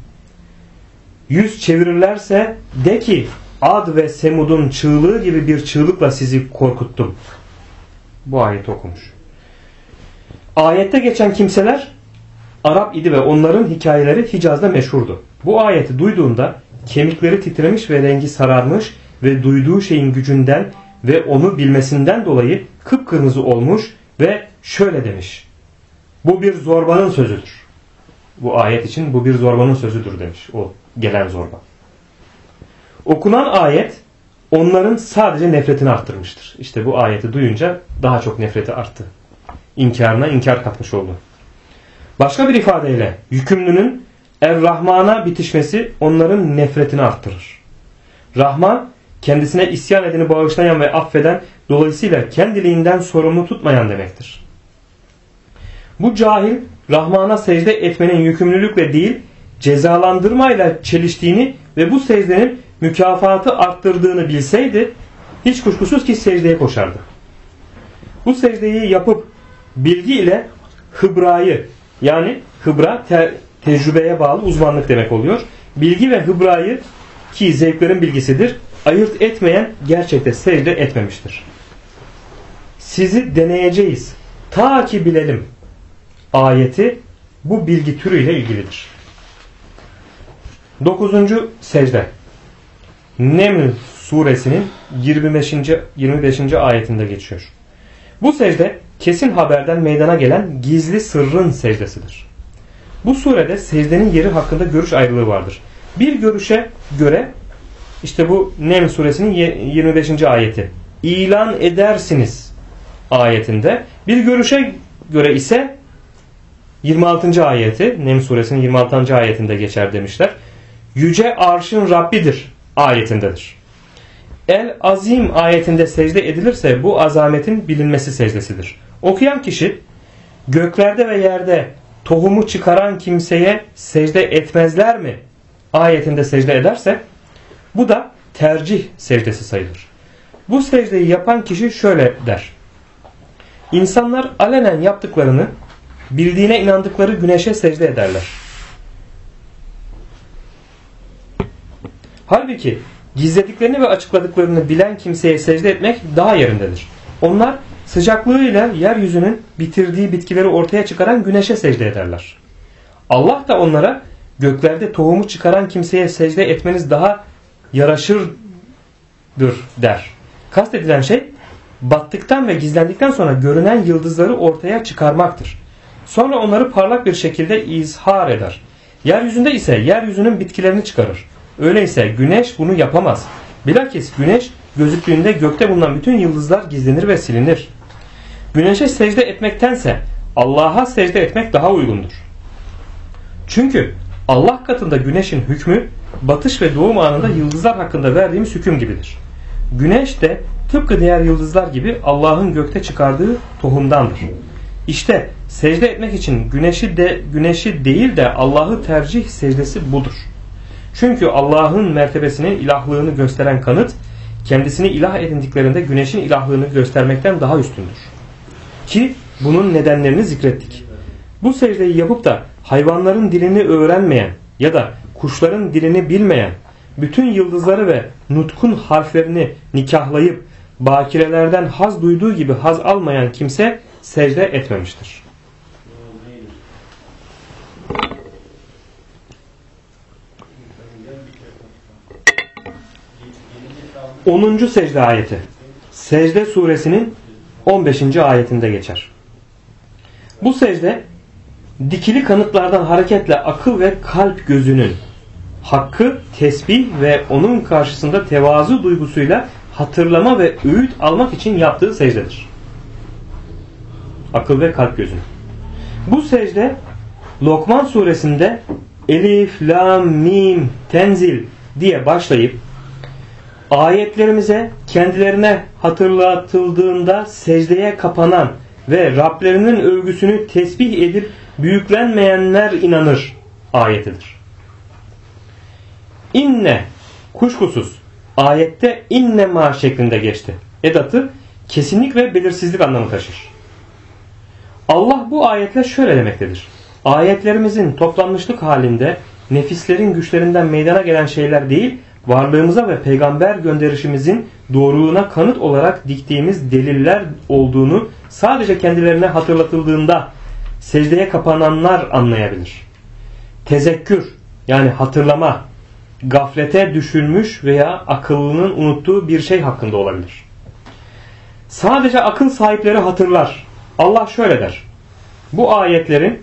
yüz çevirirlerse de ki Ad ve Semud'un çığlığı gibi bir çığlıkla sizi korkuttum. Bu ayeti okumuş. Ayette geçen kimseler Arap idi ve onların hikayeleri Hicaz'da meşhurdu. Bu ayeti duyduğunda kemikleri titremiş ve rengi sararmış ve duyduğu şeyin gücünden ve onu bilmesinden dolayı kıpkırmızı olmuş ve şöyle demiş. Bu bir zorbanın sözüdür. Bu ayet için bu bir zorbanın sözüdür demiş o gelen zorba. Okunan ayet onların sadece nefretini arttırmıştır. İşte bu ayeti duyunca daha çok nefreti arttı. İnkarına inkar katmış oldu. Başka bir ifadeyle yükümlünün Er-Rahman'a bitişmesi onların nefretini arttırır. Rahman kendisine isyan edeni bağışlayan ve affeden, dolayısıyla kendiliğinden sorumlu tutmayan demektir. Bu cahil Rahman'a secde etmenin yükümlülükle değil cezalandırmayla çeliştiğini ve bu secdenin mükafatı arttırdığını bilseydi hiç kuşkusuz ki secdeye koşardı. Bu secdeyi yapıp bilgi ile hıbrayı, yani hıbra tecrübeye bağlı uzmanlık demek oluyor. Bilgi ve hıbrayı, ki zevklerin bilgisidir, ayırt etmeyen gerçekte secde etmemiştir. Sizi deneyeceğiz ta ki bilelim ayeti bu bilgi türüyle ilgilidir. 9. secde Neml suresinin 25. ayetinde geçiyor. Bu secde kesin haberden meydana gelen gizli sırrın secdesidir. Bu surede secdenin yeri hakkında görüş ayrılığı vardır. Bir görüşe göre işte bu Neml suresinin 25. ayeti ilan edersiniz ayetinde, bir görüşe göre ise 26. ayeti Neml suresinin 26. ayetinde geçer demişler. Yüce arşın Rabbidir ayetindedir. El Azim ayetinde secde edilirse bu azametin bilinmesi secdesidir. Okuyan kişi göklerde ve yerde tohumu çıkaran kimseye secde etmezler mi ayetinde secde ederse bu da tercih secdesi sayılır. Bu secdeyi yapan kişi şöyle der. İnsanlar alenen yaptıklarını bildiğine inandıkları güneşe secde ederler. Halbuki gizlediklerini ve açıkladıklarını bilen kimseye secde etmek daha yerindedir. Onlar sıcaklığıyla yeryüzünün bitirdiği bitkileri ortaya çıkaran güneşe secde ederler. Allah da onlara göklerde tohumu çıkaran kimseye secde etmeniz daha yaraşırdır der. Kastedilen şey battıktan ve gizlendikten sonra görünen yıldızları ortaya çıkarmaktır. Sonra onları parlak bir şekilde izhar eder. Yeryüzünde ise yeryüzünün bitkilerini çıkarır. Öyleyse güneş bunu yapamaz. Bilakis güneş gözüktüğünde gökte bulunan bütün yıldızlar gizlenir ve silinir. Güneşe secde etmektense Allah'a secde etmek daha uygundur. Çünkü Allah katında güneşin hükmü batış ve doğum anında yıldızlar hakkında verdiğimiz hüküm gibidir. Güneş de tıpkı diğer yıldızlar gibi Allah'ın gökte çıkardığı tohumdandır. İşte secde etmek için güneşi değil de Allah'ı tercih secdesi budur. Çünkü Allah'ın mertebesini, ilahlığını gösteren kanıt, kendisini ilah edindiklerinde güneşin ilahlığını göstermekten daha üstündür. Ki bunun nedenlerini zikrettik. Bu secdeyi yapıp da hayvanların dilini öğrenmeyen ya da kuşların dilini bilmeyen, bütün yıldızları ve nutkun harflerini nikahlayıp bakirelerden haz duyduğu gibi haz almayan kimse secde etmemiştir. 10. secde ayeti. Secde suresinin 15. ayetinde geçer. Bu secde dikili kanıtlardan hareketle akıl ve kalp gözünün hakkı tesbih ve onun karşısında tevazu duygusuyla hatırlama ve öğüt almak için yaptığı secdedir. Akıl ve kalp gözünün. Bu secde Lokman suresinde Elif, Lam, Mim, Tenzil diye başlayıp ayetlerimize kendilerine hatırlatıldığında secdeye kapanan ve Rablerinin övgüsünü tesbih edip büyüklenmeyenler inanır ayetidir. İnne, kuşkusuz ayette innema şeklinde geçti. Edatı kesinlik ve belirsizlik anlamı taşır. Allah bu ayetle şöyle demektedir. Ayetlerimizin toplanmışlık halinde nefislerin güçlerinden meydana gelen şeyler değil, varlığımıza ve peygamber gönderişimizin doğruluğuna kanıt olarak diktiğimiz deliller olduğunu sadece kendilerine hatırlatıldığında secdeye kapananlar anlayabilir. Tezekkür yani hatırlama, gaflete düşülmüş veya akıllının unuttuğu bir şey hakkında olabilir. Sadece akıl sahipleri hatırlar. Allah şöyle der. Bu ayetlerin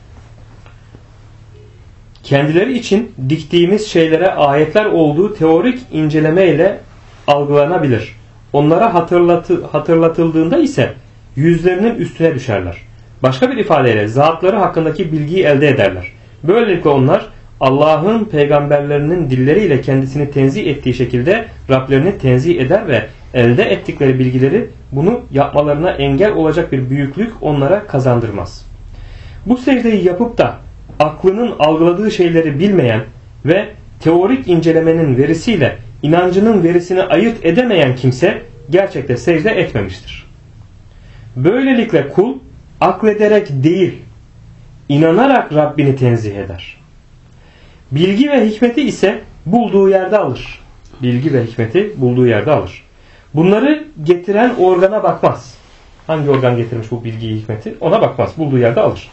kendileri için diktiğimiz şeylere ayetler olduğu teorik inceleme ile algılanabilir. Onlara hatırlatıldığında ise yüzlerinin üstüne düşerler. Başka bir ifadeyle zatları hakkındaki bilgiyi elde ederler. Böylelikle onlar Allah'ın peygamberlerinin dilleriyle kendisini tenzih ettiği şekilde Rablerini tenzih eder ve elde ettikleri bilgileri bunu yapmalarına engel olacak bir büyüklük onlara kazandırmaz. Bu secdeyi yapıp da aklının algıladığı şeyleri bilmeyen ve teorik incelemenin verisiyle inancının verisini ayırt edemeyen kimse gerçekte secde etmemiştir. Böylelikle kul aklederek değil, inanarak Rabbini tenzih eder. Bilgi ve hikmeti ise bulduğu yerde alır. Bilgi ve hikmeti bulduğu yerde alır. Bunları getiren organa bakmaz. Hangi organ getirmiş bu bilgiyi, hikmeti? Ona bakmaz. Bulduğu yerde alır.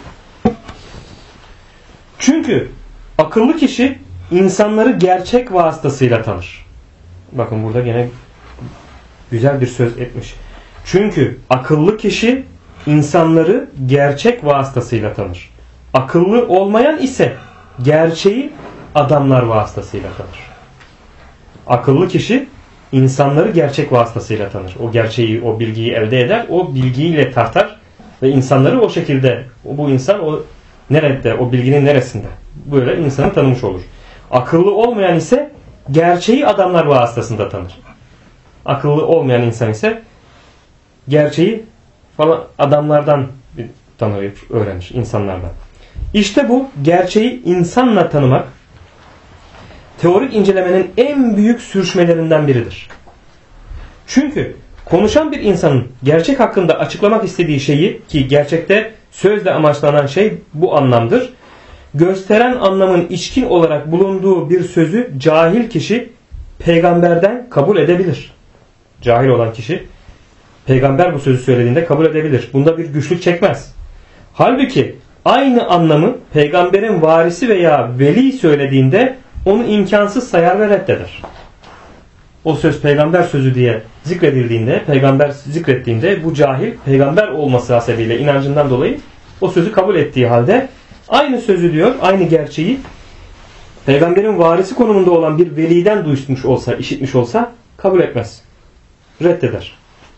Çünkü akıllı kişi insanları gerçek vasıtasıyla tanır. Bakın burada gene güzel bir söz etmiş. Çünkü akıllı kişi insanları gerçek vasıtasıyla tanır. Akıllı olmayan ise gerçeği adamlar vasıtasıyla tanır. Akıllı kişi insanları gerçek vasıtasıyla tanır. O gerçeği, o bilgiyi elde eder. O bilgiyle tartar ve insanları o şekilde, bu insan o nerede, o bilginin neresinde? Böyle insanı tanımış olur. Akıllı olmayan ise gerçeği adamlar vasıtasında tanır. Akıllı olmayan insan ise gerçeği falan adamlardan tanır, öğrenir, insanlardan. İşte bu gerçeği insanla tanımak teorik incelemenin en büyük sürçmelerinden biridir. Çünkü konuşan bir insanın gerçek hakkında açıklamak istediği şeyi, ki gerçekte sözle amaçlanan şey bu anlamdır, gösteren anlamın içkin olarak bulunduğu bir sözü cahil kişi peygamberden kabul edebilir. Cahil olan kişi peygamber bu sözü söylediğinde kabul edebilir. Bunda bir güçlük çekmez. Halbuki aynı anlamı peygamberin varisi veya veli söylediğinde onu imkansız sayar ve reddeder. O söz peygamber sözü diye zikredildiğinde, peygamber zikrettiğinde bu cahil peygamber olması hasebiyle inancından dolayı o sözü kabul ettiği halde aynı sözü diyor, aynı gerçeği peygamberin varisi konumunda olan bir veliden duymuş olsa, işitmiş olsa kabul etmez. Reddeder.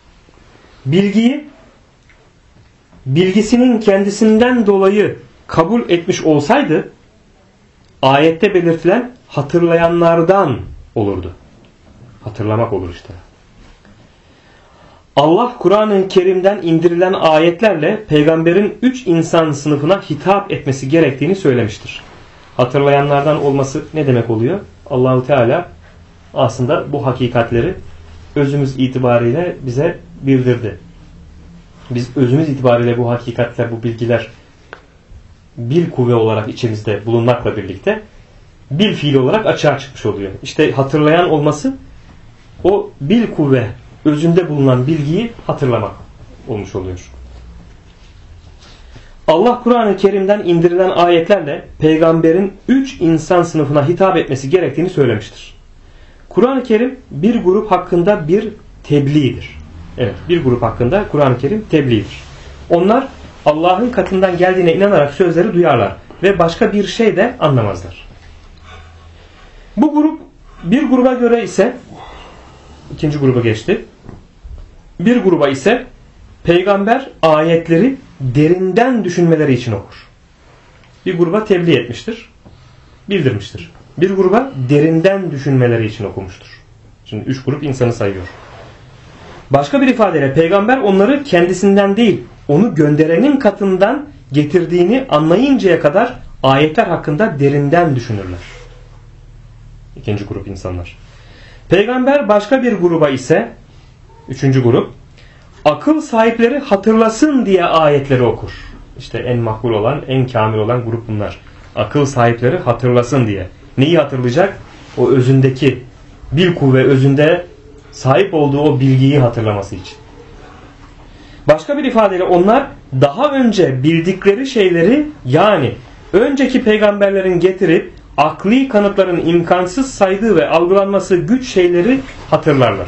Bilgisinin kendisinden dolayı kabul etmiş olsaydı ayette belirtilen hatırlayanlardan olurdu. Hatırlamak olur işte. Allah Kur'an-ı Kerim'den indirilen ayetlerle peygamberin 3 insan sınıfına hitap etmesi gerektiğini söylemiştir. Hatırlayanlardan olması ne demek oluyor? Allahu Teala aslında bu hakikatleri özümüz itibariyle bize bildirdi. Biz özümüz itibariyle bu hakikatler, bu bilgiler bil kuvve olarak içimizde bulunmakla birlikte bil fiili olarak açığa çıkmış oluyor. İşte hatırlayan olması o bil kuvve özünde bulunan bilgiyi hatırlamak olmuş oluyor. Allah Kur'an-ı Kerim'den indirilen ayetlerle peygamberin 3 insan sınıfına hitap etmesi gerektiğini söylemiştir. Kur'an-ı Kerim bir grup hakkında bir tebliğdir. Evet, bir grup hakkında Kur'an-ı Kerim tebliğdir. Onlar Allah'ın katından geldiğine inanarak sözleri duyarlar ve başka bir şey de anlamazlar. Bu grup bir gruba göre ise ikinci gruba geçti. Bir gruba ise peygamber ayetleri derinden düşünmeleri için okur. Bir gruba tebliğ etmiştir, bildirmiştir. Bir gruba derinden düşünmeleri için okumuştur. Şimdi 3 grup insanı sayıyor. Başka bir ifadeyle peygamber onları kendisinden değil, onu gönderenin katından getirdiğini anlayıncaya kadar ayetler hakkında derinden düşünürler. İkinci grup insanlar. Peygamber başka bir gruba ise, üçüncü grup, akıl sahipleri hatırlasın diye ayetleri okur. İşte en makbul olan, en kamil olan grup bunlar. Akıl sahipleri hatırlasın diye. Neyi hatırlayacak? O özündeki, bil kuvve özünde sahip olduğu o bilgiyi hatırlaması için. Başka bir ifadeyle onlar daha önce bildikleri şeyleri, yani önceki peygamberlerin getirip akli kanıtların imkansız saydığı ve algılanması güç şeyleri hatırlarlar.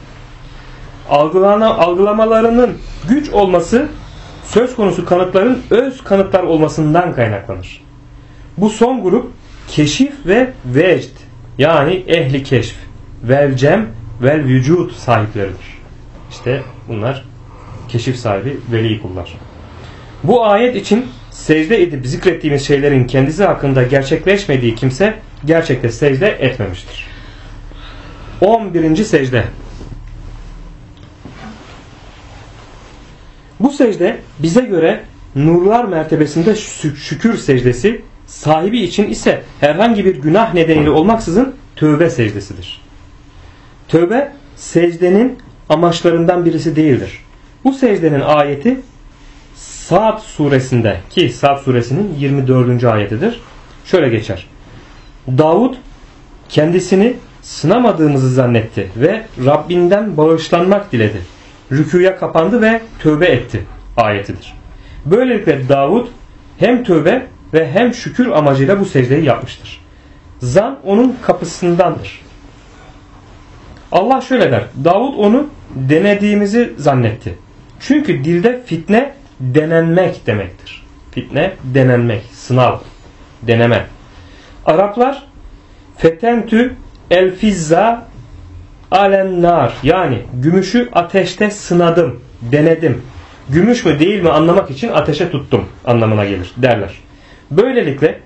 Algılamalarının güç olması söz konusu kanıtların öz kanıtlar olmasından kaynaklanır. Bu son grup keşif ve vecd, yani ehli keşf, vel cem vel vücud sahipleridir. İşte bunlar keşif sahibi veli kullar. Bu ayet için secde edip zikrettiğimiz şeylerin kendisi hakkında gerçekleşmediği kimse gerçekte secde etmemiştir. 11. secde. Bu secde bize göre nurlar mertebesinde şükür secdesi, sahibi için ise herhangi bir günah nedeniyle olmaksızın tövbe secdesidir. Tövbe secdenin amaçlarından birisi değildir. Bu secdenin ayeti Sad suresinde, ki Sad suresinin 24. ayetidir. Şöyle geçer. Davud kendisini sınamadığımızı zannetti ve Rabbinden bağışlanmak diledi. Rükûya kapandı ve tövbe etti ayetidir. Böylelikle Davud hem tövbe ve hem şükür amacıyla bu secdeyi yapmıştır. Zan onun kapısındandır. Allah şöyle der. Davud onu denediğimizi zannetti. Çünkü dilde fitne denenmek demektir. Fitne denenmek, sınav, deneme. Araplar fetentü el fizza alen nar, yani gümüşü ateşte sınadım, denedim. Gümüş mü değil mi anlamak için ateşe tuttum anlamına gelir derler. Böylelikle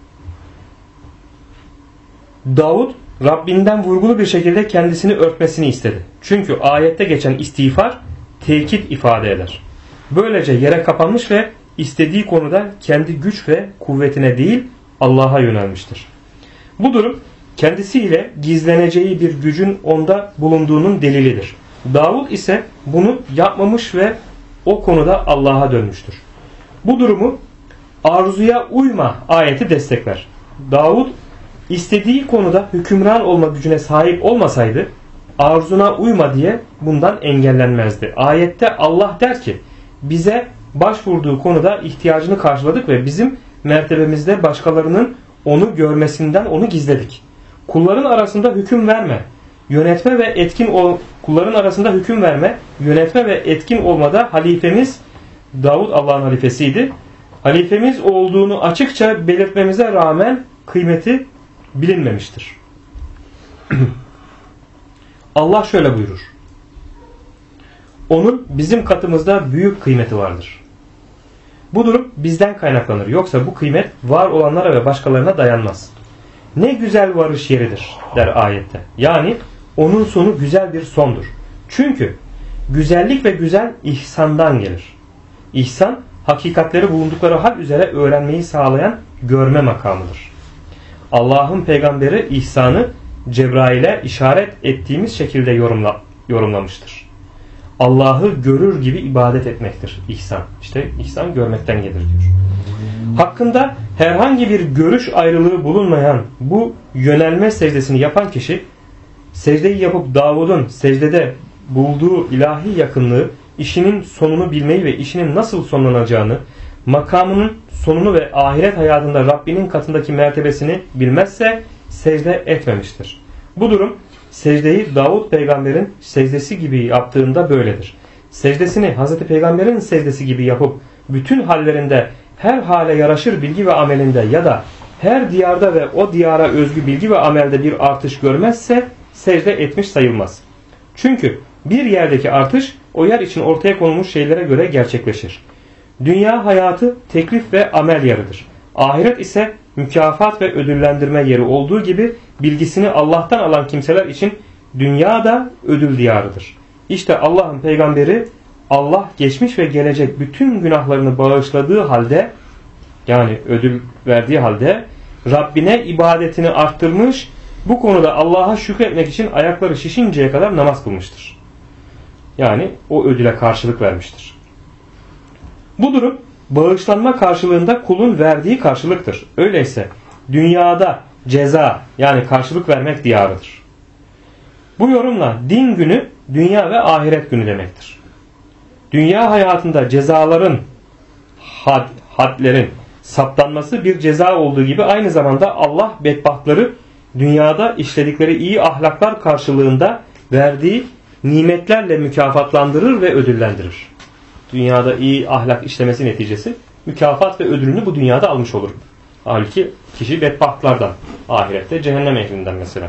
Davud Rabbinden vurgulu bir şekilde kendisini örtmesini istedi. Çünkü ayette geçen istiğfar tekit ifade eder. Böylece yere kapanmış ve istediği konuda kendi güç ve kuvvetine değil Allah'a yönelmiştir. Bu durum kendisiyle gizleneceği bir gücün onda bulunduğunun delilidir. Davud ise bunu yapmamış ve o konuda Allah'a dönmüştür. Bu durumu arzuya uyma ayeti destekler. Davud istediği konuda hükümran olma gücüne sahip olmasaydı arzuna uyma diye bundan engellenmezdi. Ayette Allah der ki bize başvurduğu konuda ihtiyacını karşıladık ve bizim mertebemizde başkalarının onu görmesinden onu gizledik. Kulların arasında hüküm verme, yönetme ve etkin olmada halifemiz Davud Allah'ın halifesiydi. Halifemiz olduğunu açıkça belirtmemize rağmen kıymeti bilinmemiştir. Allah şöyle buyurur: onun bizim katımızda büyük kıymeti vardır. Bu durum bizden kaynaklanır. Yoksa bu kıymet var olanlara ve başkalarına dayanmaz. Ne güzel varış yeridir der ayette. Yani onun sonu güzel bir sondur. Çünkü güzellik ve güzel ihsandan gelir. İhsan, hakikatleri bulundukları hal üzere öğrenmeyi sağlayan görme makamıdır. Allah'ın peygamberi ihsanı Cebrail'e işaret ettiğimiz şekilde yorumlamıştır. Allah'ı görür gibi ibadet etmektir ihsan. İşte ihsan görmekten gelir diyor. Hakkında herhangi bir görüş ayrılığı bulunmayan bu yönelme secdesini yapan kişi, secdeyi yapıp Davud'un secdede bulduğu ilahi yakınlığı, işinin sonunu bilmeyi ve işinin nasıl sonlanacağını, makamının sonunu ve ahiret hayatında Rabbinin katındaki mertebesini bilmezse secde etmemiştir. Bu durum secdeyi Davud peygamberin secdesi gibi yaptığında böyledir. Secdesini Hz. Peygamber'in secdesi gibi yapıp bütün hallerinde her hale yaraşır bilgi ve amelinde ya da her diyarda ve o diyara özgü bilgi ve amelde bir artış görmezse secde etmiş sayılmaz. Çünkü bir yerdeki artış o yer için ortaya konulmuş şeylere göre gerçekleşir. Dünya hayatı teklif ve amel yeridir. Ahiret ise mükafat ve ödüllendirme yeri olduğu gibi bilgisini Allah'tan alan kimseler için dünya da ödül diyarıdır. İşte Allah'ın peygamberi Allah geçmiş ve gelecek bütün günahlarını bağışladığı halde, yani ödül verdiği halde Rabbine ibadetini arttırmış, bu konuda Allah'a şükretmek için ayakları şişinceye kadar namaz kılmıştır. Yani o ödüle karşılık vermiştir. Bu durum bağışlanma karşılığında kulun verdiği karşılıktır. Öyleyse dünyada ceza, yani karşılık vermek diyarıdır. Bu yorumla din günü dünya ve ahiret günü demektir. Dünya hayatında cezaların, hadlerin saptanması bir ceza olduğu gibi aynı zamanda Allah bedbahtları dünyada işledikleri iyi ahlaklar karşılığında verdiği nimetlerle mükafatlandırır ve ödüllendirir. Dünyada iyi ahlak işlemesi neticesi mükafat ve ödülünü bu dünyada almış olur. Halbuki kişi bedbahtlardan, ahirette cehennem ehlinden mesela.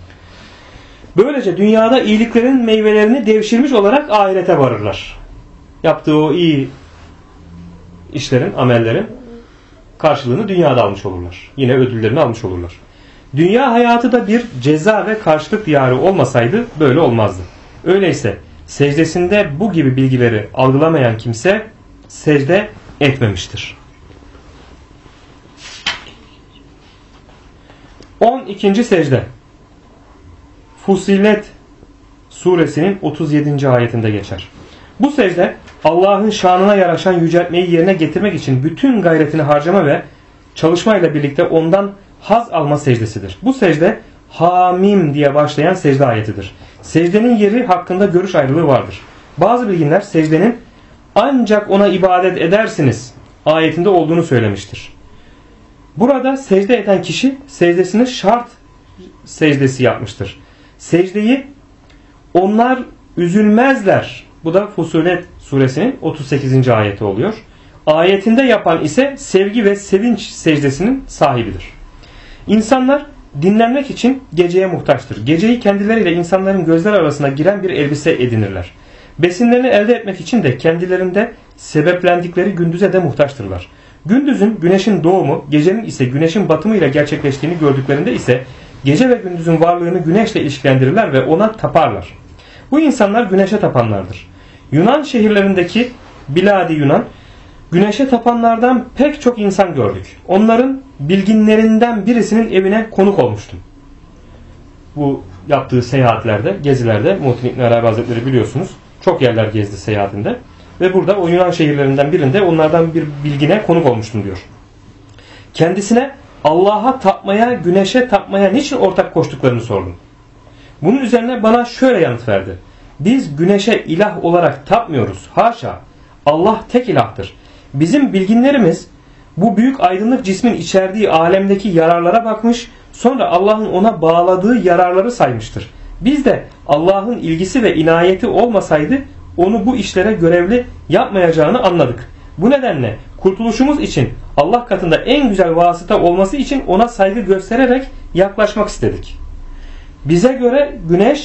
Böylece dünyada iyiliklerin meyvelerini devşirmiş olarak ahirete varırlar. Yaptığı o iyi işlerin, amellerin karşılığını dünyada almış olurlar. Yine ödüllerini almış olurlar. Dünya hayatı da bir ceza ve karşılık diyarı olmasaydı böyle olmazdı. Öyleyse secdesinde bu gibi bilgileri algılamayan kimse secde etmemiştir. 12. secde Fussilet suresinin 37. ayetinde geçer. Bu secde Allah'ın şanına yaraşan yüceltmeyi yerine getirmek için bütün gayretini harcama ve çalışmayla birlikte ondan haz alma secdesidir. Bu secde Hamim diye başlayan secde ayetidir. Secdenin yeri hakkında görüş ayrılığı vardır. Bazı bilginler secdenin ancak ona ibadet edersiniz ayetinde olduğunu söylemiştir. Burada secde eden kişi secdesini şart secdesi yapmıştır. Secdeyi onlar üzülmezler. Bu da Fussilet suresinin 38. ayeti oluyor. Ayetinde yapan ise sevgi ve sevinç secdesinin sahibidir. İnsanlar dinlenmek için geceye muhtaçtır. Geceyi kendileriyle insanların gözler arasına giren bir elbise edinirler. Besinlerini elde etmek için de kendilerinde sebeplendikleri gündüze de muhtaçtırlar. Gündüzün güneşin doğumu, gecenin ise güneşin batımı ile gerçekleştiğini gördüklerinde ise gece ve gündüzün varlığını güneşle ilişkilendirirler ve ona taparlar. Bu insanlar güneşe tapanlardır. Yunan şehirlerindeki Biladi Yunan, güneşe tapanlardan pek çok insan gördük. Onların bilginlerinden birisinin evine konuk olmuştum. Bu yaptığı seyahatlerde, gezilerde, Muhittin İbn Arabi Hazretleri biliyorsunuz çok yerler gezdi seyahatinde. Ve burada o Yunan şehirlerinden birinde onlardan bir bilgine konuk olmuştum diyor. Kendisine Allah'a tapmaya, güneşe tapmaya niçin ortak koştuklarını sordum. Bunun üzerine bana şöyle yanıt verdi. Biz güneşe ilah olarak tapmıyoruz. Haşa! Allah tek ilahtır. Bizim bilginlerimiz bu büyük aydınlık cismin içerdiği alemdeki yararlara bakmış, sonra Allah'ın ona bağladığı yararları saymıştır. Biz de Allah'ın ilgisi ve inayeti olmasaydı onu bu işlere görevli yapmayacağını anladık. Bu nedenle kurtuluşumuz için Allah katında en güzel vasıta olması için ona saygı göstererek yaklaşmak istedik. Bize göre güneş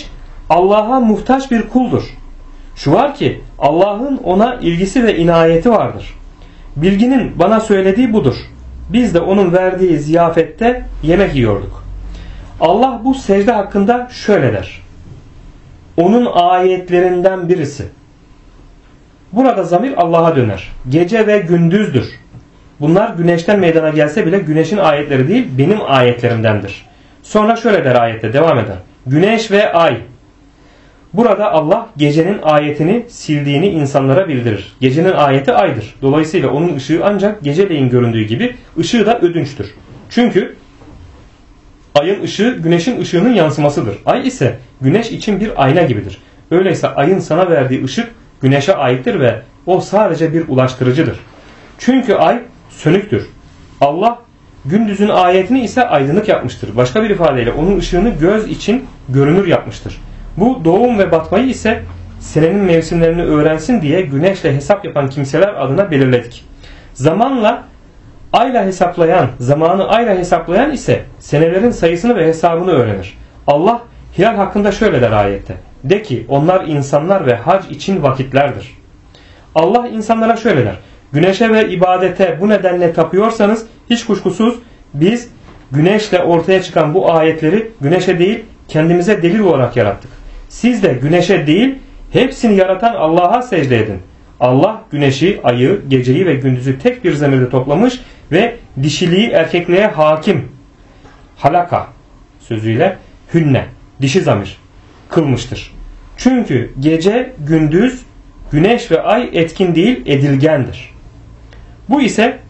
Allah'a muhtaç bir kuldur. Şu var ki Allah'ın ona ilgisi ve inayeti vardır. Bilginin bana söylediği budur. Biz de onun verdiği ziyafette yemek yiyorduk. Allah bu secde hakkında şöyle der. Onun ayetlerinden birisi. Burada zamir Allah'a döner. Gece ve gündüzdür. Bunlar güneşten meydana gelse bile güneşin ayetleri değil, benim ayetlerimdendir. Sonra şöyle der, ayette devam eder. Güneş ve ay. Burada Allah gecenin ayetini sildiğini insanlara bildirir. Gecenin ayeti aydır. Dolayısıyla onun ışığı ancak geceleyin göründüğü gibi ışığı da ödünçtür. Çünkü ayın ışığı güneşin ışığının yansımasıdır. Ay ise güneş için bir ayna gibidir. Öyleyse ayın sana verdiği ışık güneşe aittir ve o sadece bir ulaştırıcıdır. Çünkü ay sönüktür. Allah gündüzün ayetini ise aydınlık yapmıştır. Başka bir ifadeyle onun ışığını göz için görünür yapmıştır. Bu doğum ve batmayı ise senenin mevsimlerini öğrensin diye güneşle hesap yapan kimseler adına belirledik. Zamanla ayla hesaplayan, zamanı ayla hesaplayan ise senelerin sayısını ve hesabını öğrenir. Allah hilal hakkında şöyle der ayette. De ki onlar insanlar ve hac için vakitlerdir. Allah insanlara şöyle der. Güneşe ve ibadete bu nedenle tapıyorsanız hiç kuşkusuz biz güneşle ortaya çıkan bu ayetleri güneşe değil kendimize delil olarak yarattık. Siz de güneşe değil hepsini yaratan Allah'a secde edin. Allah güneşi, ayı, geceyi ve gündüzü tek bir zemirde toplamış ve dişiliği erkekliğe hakim halaka sözüyle hünne dişi zamir kılmıştır. Çünkü gece, gündüz, güneş ve ay etkin değil edilgendir. Bu ise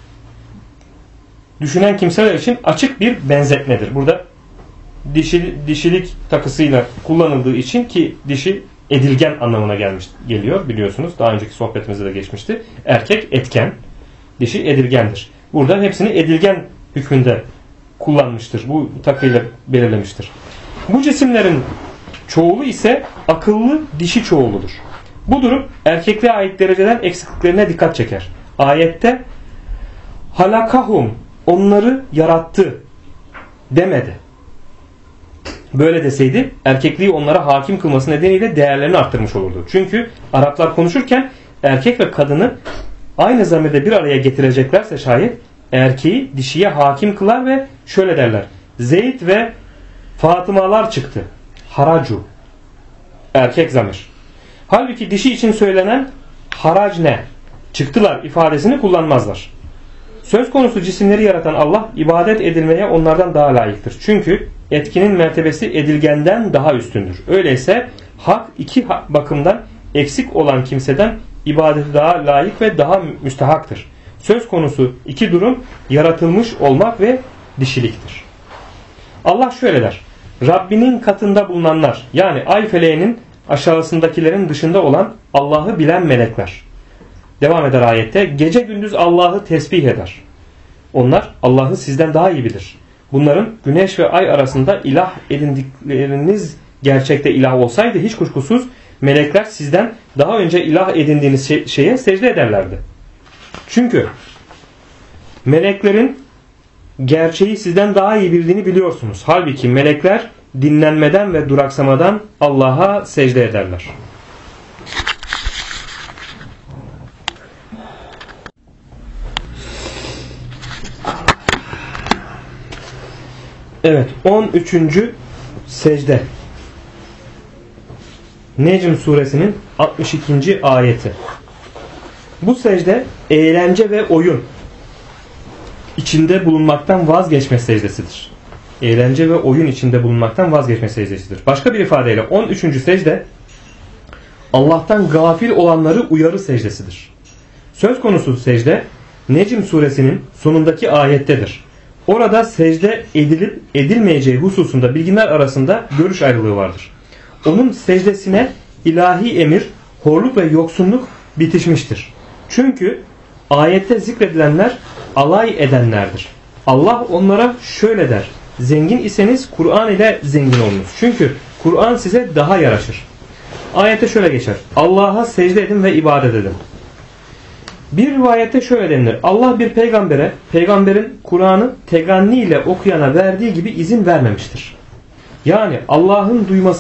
düşünen kimseler için açık bir benzetmedir. Burada dişilik takısıyla kullanıldığı için ki dişi edilgen anlamına geliyor biliyorsunuz. Daha önceki sohbetimizde de geçmişti. Erkek etken, dişi edilgendir. Burada hepsini edilgen hükmünde kullanmıştır. Bu takıyla belirlemiştir. Bu cisimlerin çoğulu ise akıllı dişi çoğuludur. Bu durum erkekliğe ait dereceden eksikliklerine dikkat çeker. Ayette halakahum onları yarattı demedi. Böyle deseydi erkekliği onlara hakim kılması nedeniyle değerlerini arttırmış olurdu. Çünkü Araplar konuşurken erkek ve kadını aynı zamirde bir araya getireceklerse şayet erkeği dişiye hakim kılar ve şöyle derler. Zeyd ve Fatımalar çıktı. Haracu. Erkek zamir. Halbuki dişi için söylenen haracne. Çıktılar ifadesini kullanmazlar. Söz konusu cisimleri yaratan Allah ibadet edilmeye onlardan daha layıktır. Çünkü etkinin mertebesi edilgenden daha üstündür. Öyleyse hak iki bakımdan eksik olan kimseden ibadeti daha layık ve daha müstehaktır. Söz konusu iki durum yaratılmış olmak ve dişiliktir. Allah şöyle der. Rabbinin katında bulunanlar yani ay feleğinin aşağısındakilerin dışında olan Allah'ı bilen melekler. Devam eder ayette. Gece gündüz Allah'ı tesbih eder. Onlar Allah'ı sizden daha iyi bilir. Bunların güneş ve ay arasında ilah edindikleriniz gerçekte ilah olsaydı hiç kuşkusuz melekler sizden daha önce ilah edindiğiniz şeye secde ederlerdi. Çünkü meleklerin gerçeği sizden daha iyi bildiğini biliyorsunuz. Halbuki melekler dinlenmeden ve duraksamadan Allah'a secde ederler. Evet, 13. secde. Necm suresinin 62. ayeti. Bu secde eğlence ve oyun içinde bulunmaktan vazgeçme secdesidir. Eğlence ve oyun içinde bulunmaktan vazgeçme secdesidir. Başka bir ifadeyle 13. secde Allah'tan gafil olanları uyarı secdesidir. Söz konusu secde Necm suresinin sonundaki ayettedir. Orada secde edilip edilmeyeceği hususunda bilginler arasında görüş ayrılığı vardır. Onun secdesine ilahi emir, horluk ve yoksunluk bitişmiştir. Çünkü ayette zikredilenler alay edenlerdir. Allah onlara şöyle der. Zengin iseniz Kur'an ile zengin olunuz. Çünkü Kur'an size daha yaraşır. Ayette şöyle geçer. Allah'a secde edin ve ibadet edin. Bir rivayette şöyle denilir. Allah bir peygambere, peygamberin Kur'an'ı teganni ile okuyana verdiği gibi izin vermemiştir. Yani Allah'ın duyması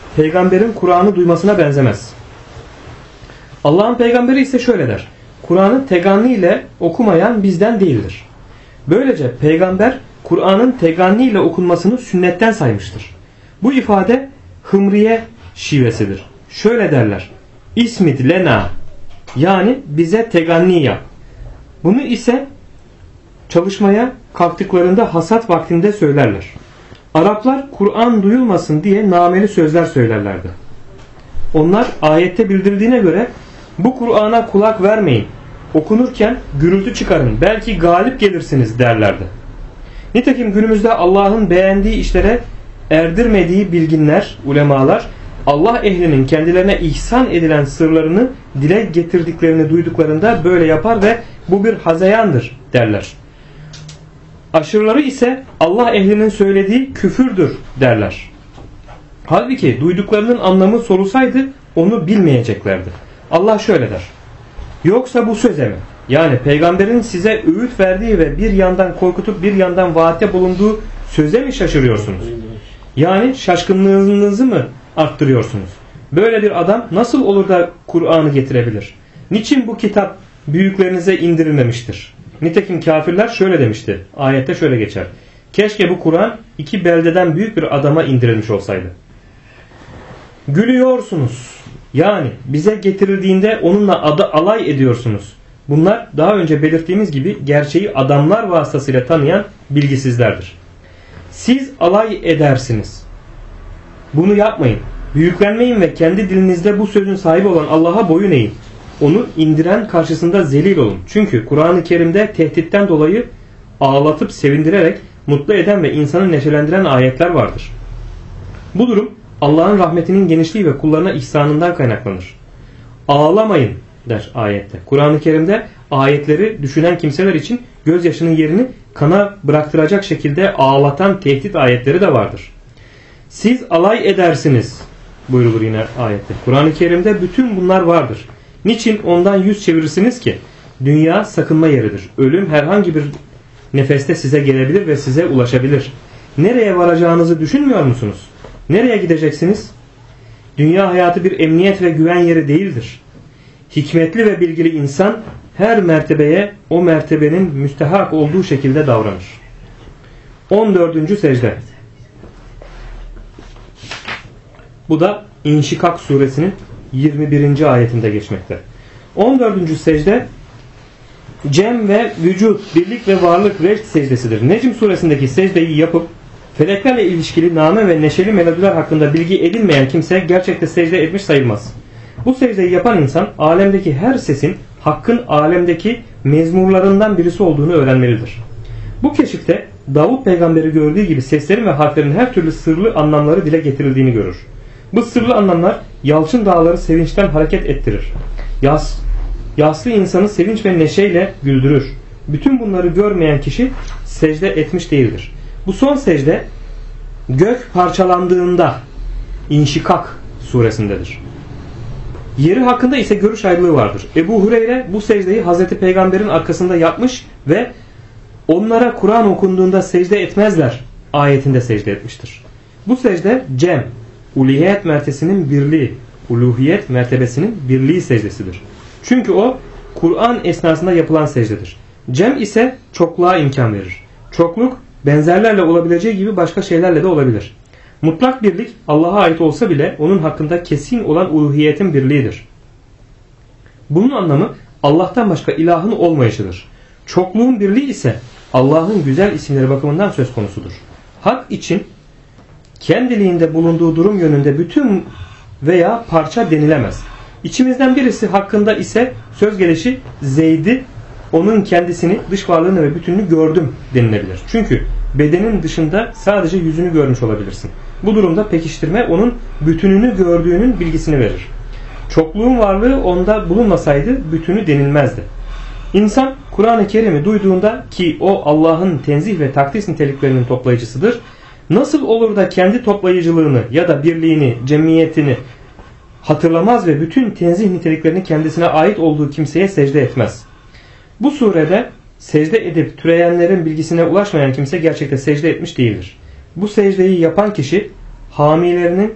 peygamberin Kur'an'ı duymasına benzemez. Allah'ın peygamberi ise şöyle der: Kur'an'ı teganni ile okumayan bizden değildir. Böylece peygamber Kur'an'ın teganni ile okunmasını sünnetten saymıştır. Bu ifade Hımriye şivesidir. Şöyle derler: İsmit lena, yani bize teganni yap. Bunu ise çalışmaya kalktıklarında hasat vaktinde söylerler. Araplar Kur'an duyulmasın diye nameli sözler söylerlerdi. Onlar ayette bildirildiğine göre bu Kur'an'a kulak vermeyin, okunurken gürültü çıkarın, belki galip gelirsiniz derlerdi. Nitekim günümüzde Allah'ın beğendiği işlere erdirmediği bilginler, ulemalar, Allah ehlinin kendilerine ihsan edilen sırlarını dile getirdiklerini duyduklarında böyle yapar ve bu bir hazeyandır derler. Aşırıları ise Allah ehlinin söylediği küfürdür derler. Halbuki duyduklarının anlamı sorulsaydı onu bilmeyeceklerdi. Allah şöyle der: Yoksa bu söze mi? Yani peygamberin size öğüt verdiği ve bir yandan korkutup bir yandan vaatte bulunduğu söze mi şaşırıyorsunuz? Yani şaşkınlığınızı mı arttırıyorsunuz? Böyle bir adam nasıl olur da Kur'an'ı getirebilir? Niçin bu kitap büyüklerinize indirilmemiştir? Nitekim kafirler şöyle demişti. Ayette şöyle geçer: Keşke bu Kur'an iki beldeden büyük bir adama indirilmiş olsaydı. Gülüyorsunuz. Yani bize getirildiğinde onunla alay ediyorsunuz. Bunlar daha önce belirttiğimiz gibi gerçeği adamlar vasıtasıyla tanıyan bilgisizlerdir. Siz alay edersiniz. Bunu yapmayın. Büyüklenmeyin ve kendi dilinizde bu sözün sahibi olan Allah'a boyun eğin. Onu indiren karşısında zelil olun. Çünkü Kur'an-ı Kerim'de tehditten dolayı ağlatıp sevindirerek mutlu eden ve insanı neşelendiren ayetler vardır. Bu durum Allah'ın rahmetinin genişliği ve kullarına ihsanından kaynaklanır. Ağlamayın der ayette. Kur'an-ı Kerim'de ayetleri düşünen kimseler için gözyaşının yerini kana bıraktıracak şekilde ağlatan tehdit ayetleri de vardır. Siz alay edersiniz buyrulur yine ayette. Kur'an-ı Kerim'de bütün bunlar vardır. Niçin ondan yüz çevirirsiniz ki? Dünya sakınma yeridir. Ölüm herhangi bir nefeste size gelebilir ve size ulaşabilir. Nereye varacağınızı düşünmüyor musunuz? Nereye gideceksiniz? Dünya hayatı bir emniyet ve güven yeri değildir. Hikmetli ve bilgili insan her mertebeye o mertebenin müstehak olduğu şekilde davranır. 14. secde. Bu da İnşikak suresinin 21. ayetinde geçmekte. 14. secde cem ve vücut, birlik ve varlık vecd secdesidir. Necm suresindeki secdeyi yapıp feleklerle ilişkili name ve neşeli melodiler hakkında bilgi edinmeyen kimse gerçekte secde etmiş sayılmaz. Bu secdeyi yapan insan alemdeki her sesin hakkın alemdeki mezmurlarından birisi olduğunu öğrenmelidir. Bu keşifte Davut peygamberi gördüğü gibi seslerin ve harflerin her türlü sırlı anlamları dile getirildiğini görür. Bu sırlı anlamlar yalçın dağları sevinçten hareket ettirir. Yaslı insanı sevinç ve neşeyle güldürür. Bütün bunları görmeyen kişi secde etmiş değildir. Bu son secde gök parçalandığında İnşikak suresindedir. Yeri hakkında ise görüş ayrılığı vardır. Ebu Hureyre bu secdeyi Hazreti Peygamber'in arkasında yapmış ve onlara Kur'an okunduğunda secde etmezler ayetinde secde etmiştir. Bu secde cem, uluhiyet mertebesinin birliği, uluhiyet mertebesinin birliği secdesidir. Çünkü o Kur'an esnasında yapılan secdedir. Cem ise çokluğa imkan verir. Çokluk benzerlerle olabileceği gibi başka şeylerle de olabilir. Mutlak birlik Allah'a ait olsa bile onun hakkında kesin olan uluhiyetin birliğidir. Bunun anlamı Allah'tan başka ilahın olmayışıdır. Çokluğun birliği ise Allah'ın güzel isimleri bakımından söz konusudur. Hak için kendiliğinde bulunduğu durum yönünde bütün veya parça denilemez. İçimizden birisi hakkında ise söz gelişi Zeyd'i, onun kendisini, dış varlığını ve bütününü gördüm denilebilir. Çünkü bedenin dışında sadece yüzünü görmüş olabilirsin. Bu durumda pekiştirme onun bütününü gördüğünün bilgisini verir. Çokluğun varlığı onda bulunmasaydı bütünü denilmezdi. İnsan Kur'an-ı Kerim'i duyduğunda ki o Allah'ın tenzih ve takdis niteliklerinin toplayıcısıdır, nasıl olur da kendi toplayıcılığını ya da birliğini, cemiyetini hatırlamaz ve bütün tenzih niteliklerini kendisine ait olduğu kimseye secde etmez. Bu surede secde edip türeyenlerin bilgisine ulaşmayan kimse gerçekte secde etmiş değildir. Bu secdeyi yapan kişi hamilerinin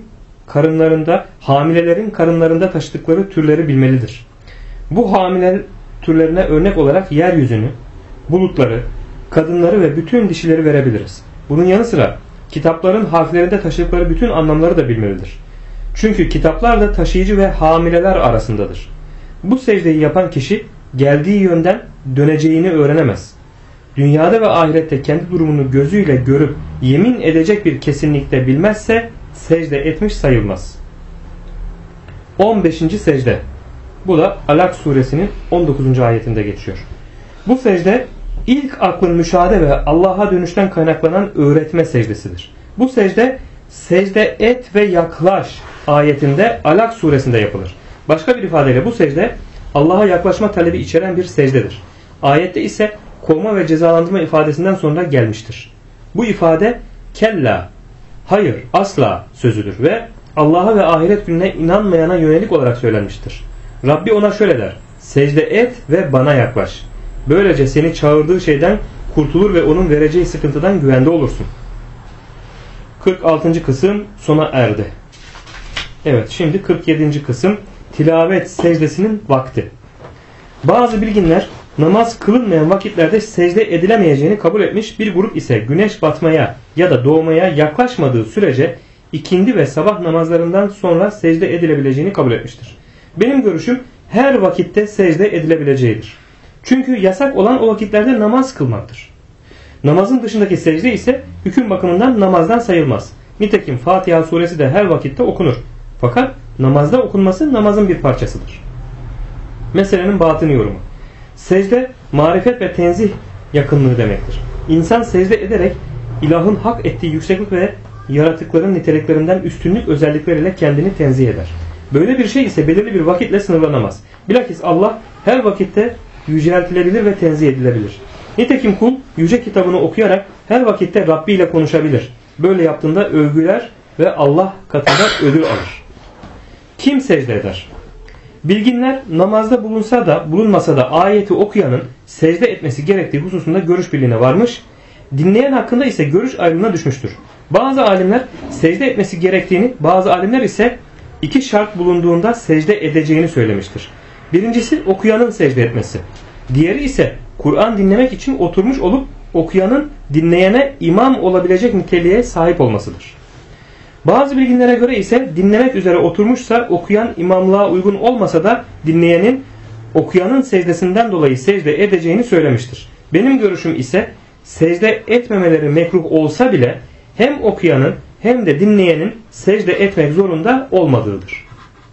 hamilelerin karınlarında taşıdıkları türleri bilmelidir. Bu hamile türlerine örnek olarak yeryüzünü, bulutları, kadınları ve bütün dişileri verebiliriz. Bunun yanı sıra kitapların harflerinde taşıdıkları bütün anlamları da bilmelidir. Çünkü kitaplar da taşıyıcı ve hamileler arasındadır. Bu secdeyi yapan kişi geldiği yönden döneceğini öğrenemez. Dünyada ve ahirette kendi durumunu gözüyle görüp yemin edecek bir kesinlikte bilmezse secde etmiş sayılmaz. 15. secde. Bu da Alak suresinin 19. ayetinde geçiyor. Bu secde ilk aklın müşahede ve Allah'a dönüşten kaynaklanan öğretme secdesidir. Bu secde et ve yaklaş ayetinde Alak suresinde yapılır. Başka bir ifadeyle bu secde Allah'a yaklaşma talebi içeren bir secdedir. Ayette ise kovma ve cezalandırma ifadesinden sonra gelmiştir. Bu ifade kella, hayır, asla sözüdür ve Allah'a ve ahiret gününe inanmayana yönelik olarak söylenmiştir. Rabbi ona şöyle der: secde et ve bana yaklaş. Böylece seni çağırdığı şeyden kurtulur ve onun vereceği sıkıntıdan güvende olursun. 46. kısım sona erdi. Evet, şimdi 47. kısım tilavet secdesinin vakti. Bazı bilginler namaz kılınmayan vakitlerde secde edilemeyeceğini kabul etmiş, bir grup ise güneş batmaya ya da doğmaya yaklaşmadığı sürece ikindi ve sabah namazlarından sonra secde edilebileceğini kabul etmiştir. Benim görüşüm her vakitte secde edilebileceğidir. Çünkü yasak olan o vakitlerde namaz kılmaktır. Namazın dışındaki secde ise hüküm bakımından namazdan sayılmaz. Nitekim Fatiha suresi de her vakitte okunur. Fakat namazda okunması namazın bir parçasıdır. Meselenin batını yorumu. Secde, marifet ve tenzih yakınlığı demektir. İnsan secde ederek ilahın hak ettiği yükseklik ve yaratıkların niteliklerinden üstünlük özellikleriyle kendini tenzih eder. Böyle bir şey ise belirli bir vakitle sınırlanamaz. Bilakis Allah her vakitte yüceltilebilir ve tenzih edilebilir. Nitekim kul yüce kitabını okuyarak her vakitte Rabbi ile konuşabilir. Böyle yaptığında övgüler ve Allah katında ödül alır. Kim secde eder? Bilginler namazda bulunsa da bulunmasa da ayeti okuyanın secde etmesi gerektiği hususunda görüş birliğine varmış. Dinleyen hakkında ise görüş ayrılığına düşmüştür. Bazı alimler secde etmesi gerektiğini, bazı alimler ise iki şart bulunduğunda secde edeceğini söylemiştir. Birincisi okuyanın secde etmesi. Diğeri ise Kur'an dinlemek için oturmuş olup okuyanın dinleyene imam olabilecek niteliğe sahip olmasıdır. Bazı bilginlere göre ise dinlemek üzere oturmuşsa okuyan imamlığa uygun olmasa da dinleyenin okuyanın secdesinden dolayı secde edeceğini söylemiştir. Benim görüşüm ise secde etmemeleri mekruh olsa bile hem okuyanın hem de dinleyenin secde etmek zorunda olmadığıdır.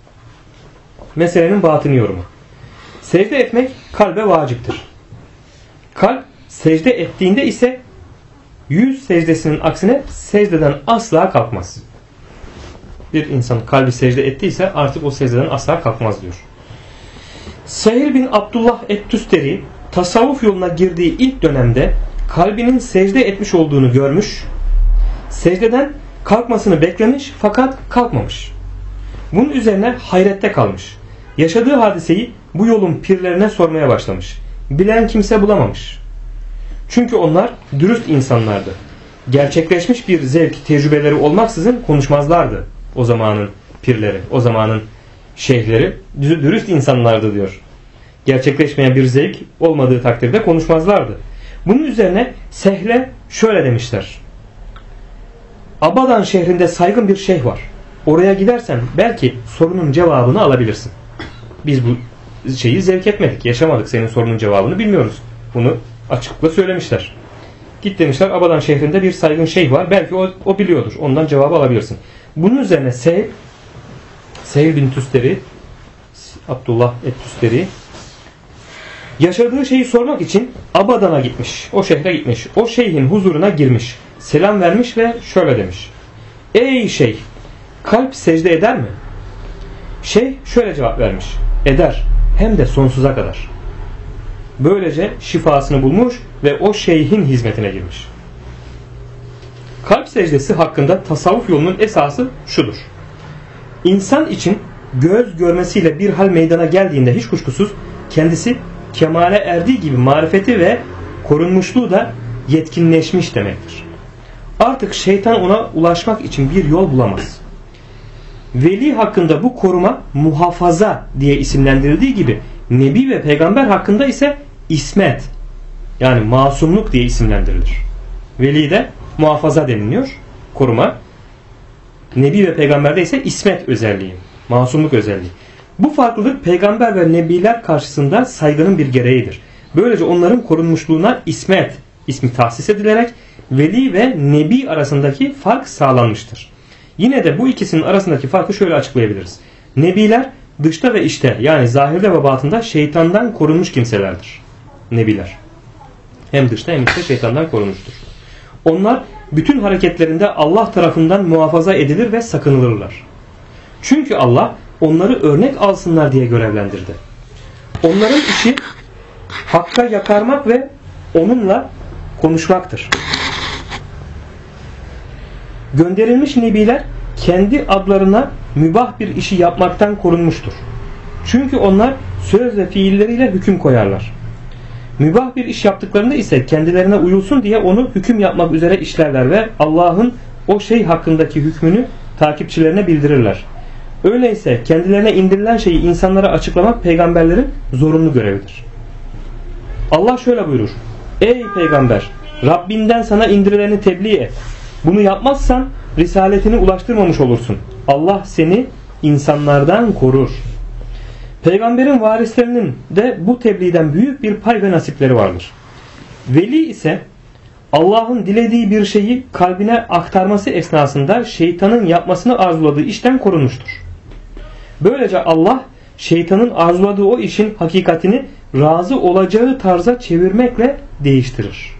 Meselenin batını yorumu. Secde etmek kalbe vaciptir. Kalp secde ettiğinde ise yüz secdesinin aksine secdeden asla kalkmaz. Bir insan kalbi secde ettiyse artık o secdeden asla kalkmaz diyor. Sehil bin Abdullah et-Tüsteri tasavvuf yoluna girdiği ilk dönemde kalbinin secde etmiş olduğunu görmüş, secdeden kalkmasını beklemiş fakat kalkmamış. Bunun üzerine hayrette kalmış. Yaşadığı hadiseyi bu yolun pirlerine sormaya başlamış. Bilen kimse bulamamış. Çünkü onlar dürüst insanlardı. Gerçekleşmiş bir zevk tecrübeleri olmaksızın konuşmazlardı o zamanın pirleri, o zamanın şeyhleri dürüst insanlardı diyor. Gerçekleşmeyen bir zevk olmadığı takdirde konuşmazlardı. Bunun üzerine Sehle şöyle demişler: Abadan şehrinde saygın bir şeyh var. Oraya gidersen belki sorunun cevabını alabilirsin. Biz bu şeyi zevk etmedik, yaşamadık, senin sorunun cevabını bilmiyoruz. Bunu açıkla söylemişler. Git demişler, Abadan şehrinde bir saygın şeyh var. Belki o biliyordur. Ondan cevabı alabilirsin. Bunun üzerine Sehil bin Tüsteri, Abdullah et-Tüsteri yaşadığı şeyi sormak için Abadan'a gitmiş. O şehre gitmiş. O şeyhin huzuruna girmiş. Selam vermiş ve şöyle demiş: Ey şeyh, kalp secde eder mi? Şeyh şöyle cevap vermiş: Eder, hem de sonsuza kadar. Böylece şifasını bulmuş ve o şeyhin hizmetine girmiş. Kalp secdesi hakkında tasavvuf yolunun esası şudur: İnsan için göz görmesiyle bir hal meydana geldiğinde hiç kuşkusuz kendisi kemale erdiği gibi marifeti ve korunmuşluğu da yetkinleşmiş demektir. Artık şeytan ona ulaşmak için bir yol bulamaz. Veli hakkında bu koruma muhafaza diye isimlendirildiği gibi Nebi ve Peygamber hakkında ise ismet, yani masumluk diye isimlendirilir. Veli de muhafaza deniliyor, koruma. Nebi ve Peygamberde ise ismet özelliği, masumluk özelliği. Bu farklılık peygamber ve nebiler karşısında saygının bir gereğidir. Böylece onların korunmuşluğuna ismet ismi tahsis edilerek veli ve nebi arasındaki fark sağlanmıştır. Yine de bu ikisinin arasındaki farkı şöyle açıklayabiliriz. Nebiler dışta ve içte, yani zahirde ve batında şeytandan korunmuş kimselerdir. Nebiler. Hem dışta hem içte şeytandan korunmuştur. Onlar bütün hareketlerinde Allah tarafından muhafaza edilir ve sakınılırlar. Çünkü Allah onları örnek alsınlar diye görevlendirdi. Onların işi hakka yakarmak ve onunla konuşmaktır. Gönderilmiş nebiler kendi adlarına mübah bir işi yapmaktan korunmuştur. Çünkü onlar söz ve fiilleriyle hüküm koyarlar. Mübah bir iş yaptıklarında ise kendilerine uyulsun diye onu hüküm yapmak üzere işlerler ve Allah'ın o şey hakkındaki hükmünü takipçilerine bildirirler. Öyleyse kendilerine indirilen şeyi insanlara açıklamak peygamberlerin zorunlu görevidir. Allah şöyle buyurur: Ey peygamber! Rabbinden sana indirileni tebliğ et. Bunu yapmazsan risaletini ulaştırmamış olursun. Allah seni insanlardan korur. Peygamberin varislerinin de bu tebliğden büyük bir pay ve nasipleri vardır. Veli ise Allah'ın dilediği bir şeyi kalbine aktarması esnasında şeytanın yapmasını arzuladığı işten korunmuştur. Böylece Allah şeytanın arzuladığı o işin hakikatini razı olacağı tarza çevirmekle değiştirir.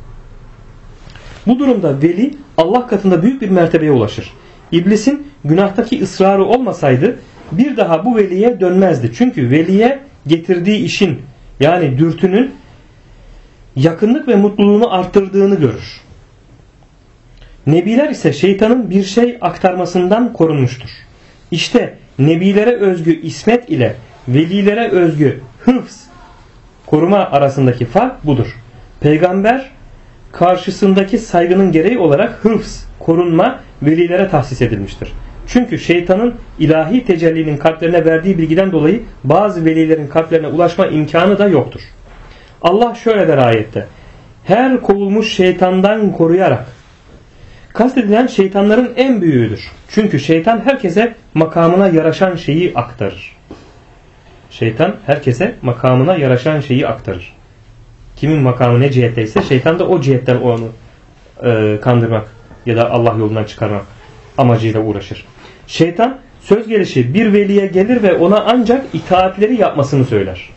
Bu durumda veli Allah katında büyük bir mertebeye ulaşır. İblisin günahtaki ısrarı olmasaydı bir daha bu veliye dönmezdi. Çünkü veliye getirdiği işin, yani dürtünün yakınlık ve mutluluğunu arttırdığını görür. Nebiler ise şeytanın bir şey aktarmasından korunmuştur. İşte nebilere özgü ismet ile velilere özgü hıfz, koruma arasındaki fark budur. Peygamber karşısındaki saygının gereği olarak hıfz, korunma velilere tahsis edilmiştir. Çünkü şeytanın ilahi tecellinin kalplerine verdiği bilgiden dolayı bazı velilerin kalplerine ulaşma imkanı da yoktur. Allah şöyle der ayette: her kovulmuş şeytandan koruyarak. Kastedilen şeytanların en büyüğüdür. Çünkü şeytan herkese makamına yaraşan şeyi aktarır. Şeytan herkese makamına yaraşan şeyi aktarır. Kimin makamı ne cihetteyse şeytan da o cihetten onu kandırmak ya da Allah yolundan çıkarmak amacıyla uğraşır. Şeytan söz gelişi bir veliye gelir ve ona ancak itaatleri yapmasını söyler.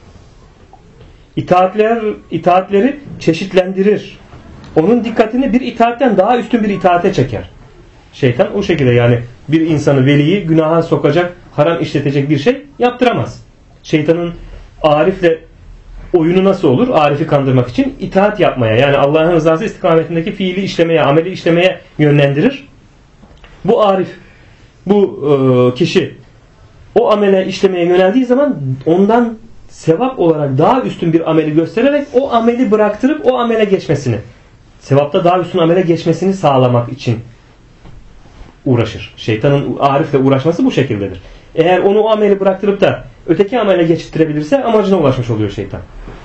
İtaatleri çeşitlendirir. Onun dikkatini bir itaatten daha üstün bir itaate çeker. Şeytan o şekilde, yani bir insanı, veliyi günaha sokacak, haram işletecek bir şey yaptıramaz. Şeytanın Arif'le oyunu nasıl olur? Arif'i kandırmak için itaat yapmaya, yani Allah'ın rızası istikametindeki fiili işlemeye, ameli işlemeye yönlendirir. Bu Arif, bu kişi o amele işlemeye yöneldiği zaman ondan sevap olarak daha üstün bir ameli göstererek o ameli bıraktırıp o amele geçmesini, sevapta daha üstün amele geçmesini sağlamak için uğraşır. Şeytanın Arif'le uğraşması bu şekildedir. Eğer onu o ameli bıraktırıp da öteki amele geçittirebilirse amacına ulaşmış oluyor şeytan.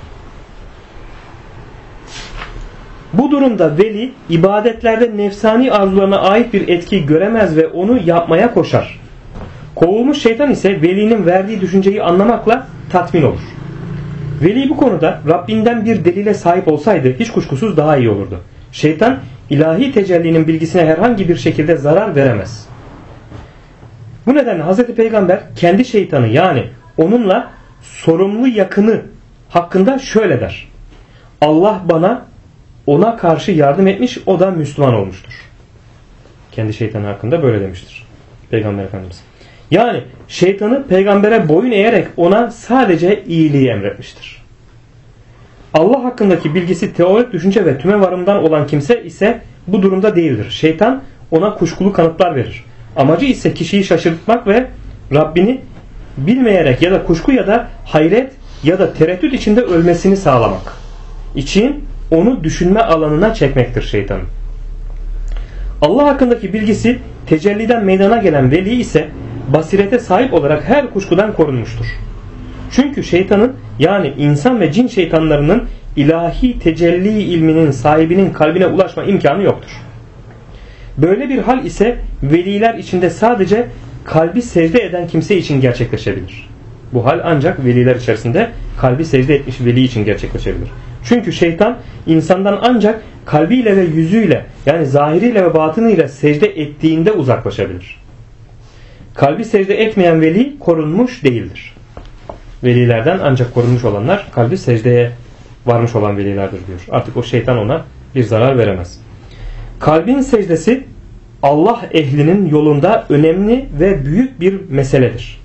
Bu durumda veli ibadetlerde nefsani arzularına ait bir etki göremez ve onu yapmaya koşar. Kovulmuş şeytan ise velinin verdiği düşünceyi anlamakla tatmin olur. Veli bu konuda Rabbinden bir delile sahip olsaydı hiç kuşkusuz daha iyi olurdu. Şeytan ilahi tecellinin bilgisine herhangi bir şekilde zarar veremez. Bu nedenle Hazreti Peygamber kendi şeytanı, yani onunla sorumlu yakını hakkında şöyle der: Allah bana ona karşı yardım etmiş, o da Müslüman olmuştur. Kendi şeytanı hakkında böyle demiştir Peygamber Efendimiz. Yani şeytanı peygambere boyun eğerek ona sadece iyiliği emretmiştir. Allah hakkındaki bilgisi teorik düşünce ve tümevarımdan olan kimse ise bu durumda değildir. Şeytan ona kuşkulu kanıtlar verir. Amacı ise kişiyi şaşırtmak ve Rabbini bilmeyerek ya da kuşku ya da hayret ya da tereddüt içinde ölmesini sağlamak için onu düşünme alanına çekmektir şeytanın. Allah hakkındaki bilgisi tecelliden meydana gelen veli ise basirete sahip olarak her kuşkudan korunmuştur. Çünkü şeytanın, yani insan ve cin şeytanlarının ilahi tecelli ilminin sahibinin kalbine ulaşma imkanı yoktur. Böyle bir hal ise veliler içinde sadece kalbi secde eden kimse için gerçekleşebilir. Bu hal ancak veliler içerisinde kalbi secde etmiş veli için gerçekleşebilir. Çünkü şeytan insandan ancak kalbiyle ve yüzüyle, yani zahiriyle ve batınıyla secde ettiğinde uzaklaşabilir. Kalbi secde etmeyen veli korunmuş değildir. Velilerden ancak korunmuş olanlar kalbi secdeye varmış olan velilerdir diyor. Artık o şeytan ona bir zarar veremez. Kalbin secdesi Allah ehlinin yolunda önemli ve büyük bir meseledir.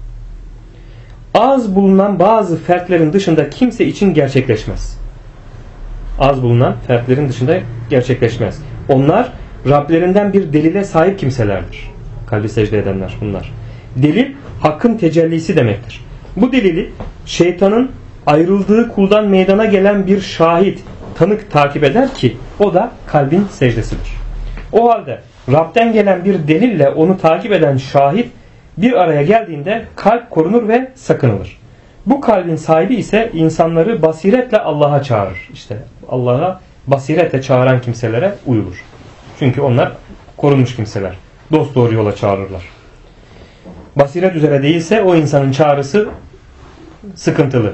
Az bulunan bazı fertlerin dışında kimse için gerçekleşmez. Az bulunan fertlerin dışında gerçekleşmez. Onlar Rablerinden bir delile sahip kimselerdir. Kalbi secde edenler bunlar. Delil hakkın tecellisi demektir. Bu delili şeytanın ayrıldığı kuldan meydana gelen bir şahit, tanık takip eder ki o da kalbin secdesidir. O halde Rab'den gelen bir delille onu takip eden şahit bir araya geldiğinde kalp korunur ve sakınılır. Bu kalbin sahibi ise insanları basiretle Allah'a çağırır. İşte Allah'a basiretle çağıran kimselere uyulur. Çünkü onlar korunmuş kimseler. Dosdoğru yola çağırırlar. Basiret üzere değilse o insanın çağrısı sıkıntılı.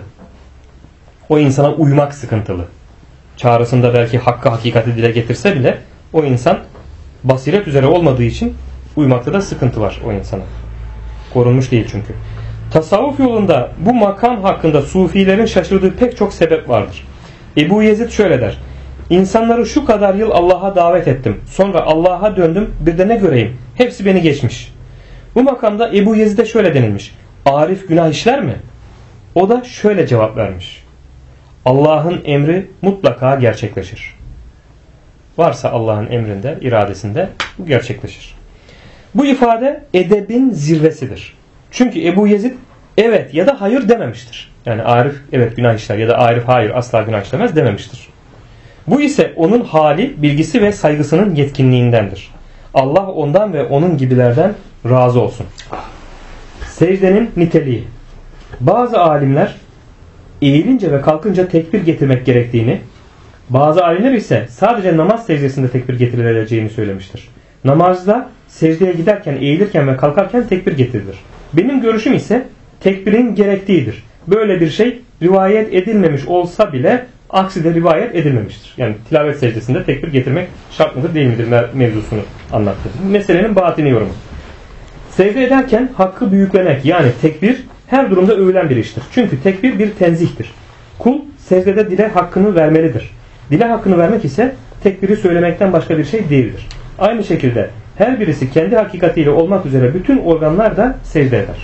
O insana uymak sıkıntılı. Çağrısında belki hakkı hakikati dile getirse bile o insan basiret üzere olmadığı için uymakta da sıkıntı var o insana. Korunmuş değil çünkü. Tasavvuf yolunda bu makam hakkında sufilerin şaşırdığı pek çok sebep vardır. Ebu Yezid şöyle der: İnsanları şu kadar yıl Allah'a davet ettim. Sonra Allah'a döndüm. Bir de ne göreyim? Hepsi beni geçmiş. Bu makamda Ebu Yezid'e şöyle denilmiş: Arif günah işler mi? O da şöyle cevap vermiş: Allah'ın emri mutlaka gerçekleşir. Varsa Allah'ın emrinde, iradesinde bu gerçekleşir. Bu ifade edebin zirvesidir. Çünkü Ebu Yezid evet ya da hayır dememiştir. Yani Arif evet günah işler ya da Arif hayır asla günah işlemez dememiştir. Bu ise onun hali, bilgisi ve saygısının yetkinliğindendir. Allah ondan ve onun gibilerden razı olsun. Secdenin niteliği. Bazı alimler eğilince ve kalkınca tekbir getirmek gerektiğini, bazı alimler ise sadece namaz secdesinde tekbir getirileceğini söylemiştir. Namazda secdeye giderken, eğilirken ve kalkarken tekbir getirilir. Benim görüşüm ise tekbirin gerektiğidir. Böyle bir şey rivayet edilmemiş olsa bile aksi de rivayet edilmemiştir. Yani tilavet secdesinde tekbir getirmek şart mıdır değil midir mevzusunu anlattı. Meselenin batini yorumu. Secde ederken hakkı büyüklemek, yani tekbir her durumda övülen bir iştir. Çünkü tekbir bir tenzihtir. Kul secdede dile hakkını vermelidir. Dile hakkını vermek ise tekbiri söylemekten başka bir şey değildir. Aynı şekilde her birisi kendi hakikatiyle olmak üzere bütün organlar da secde eder.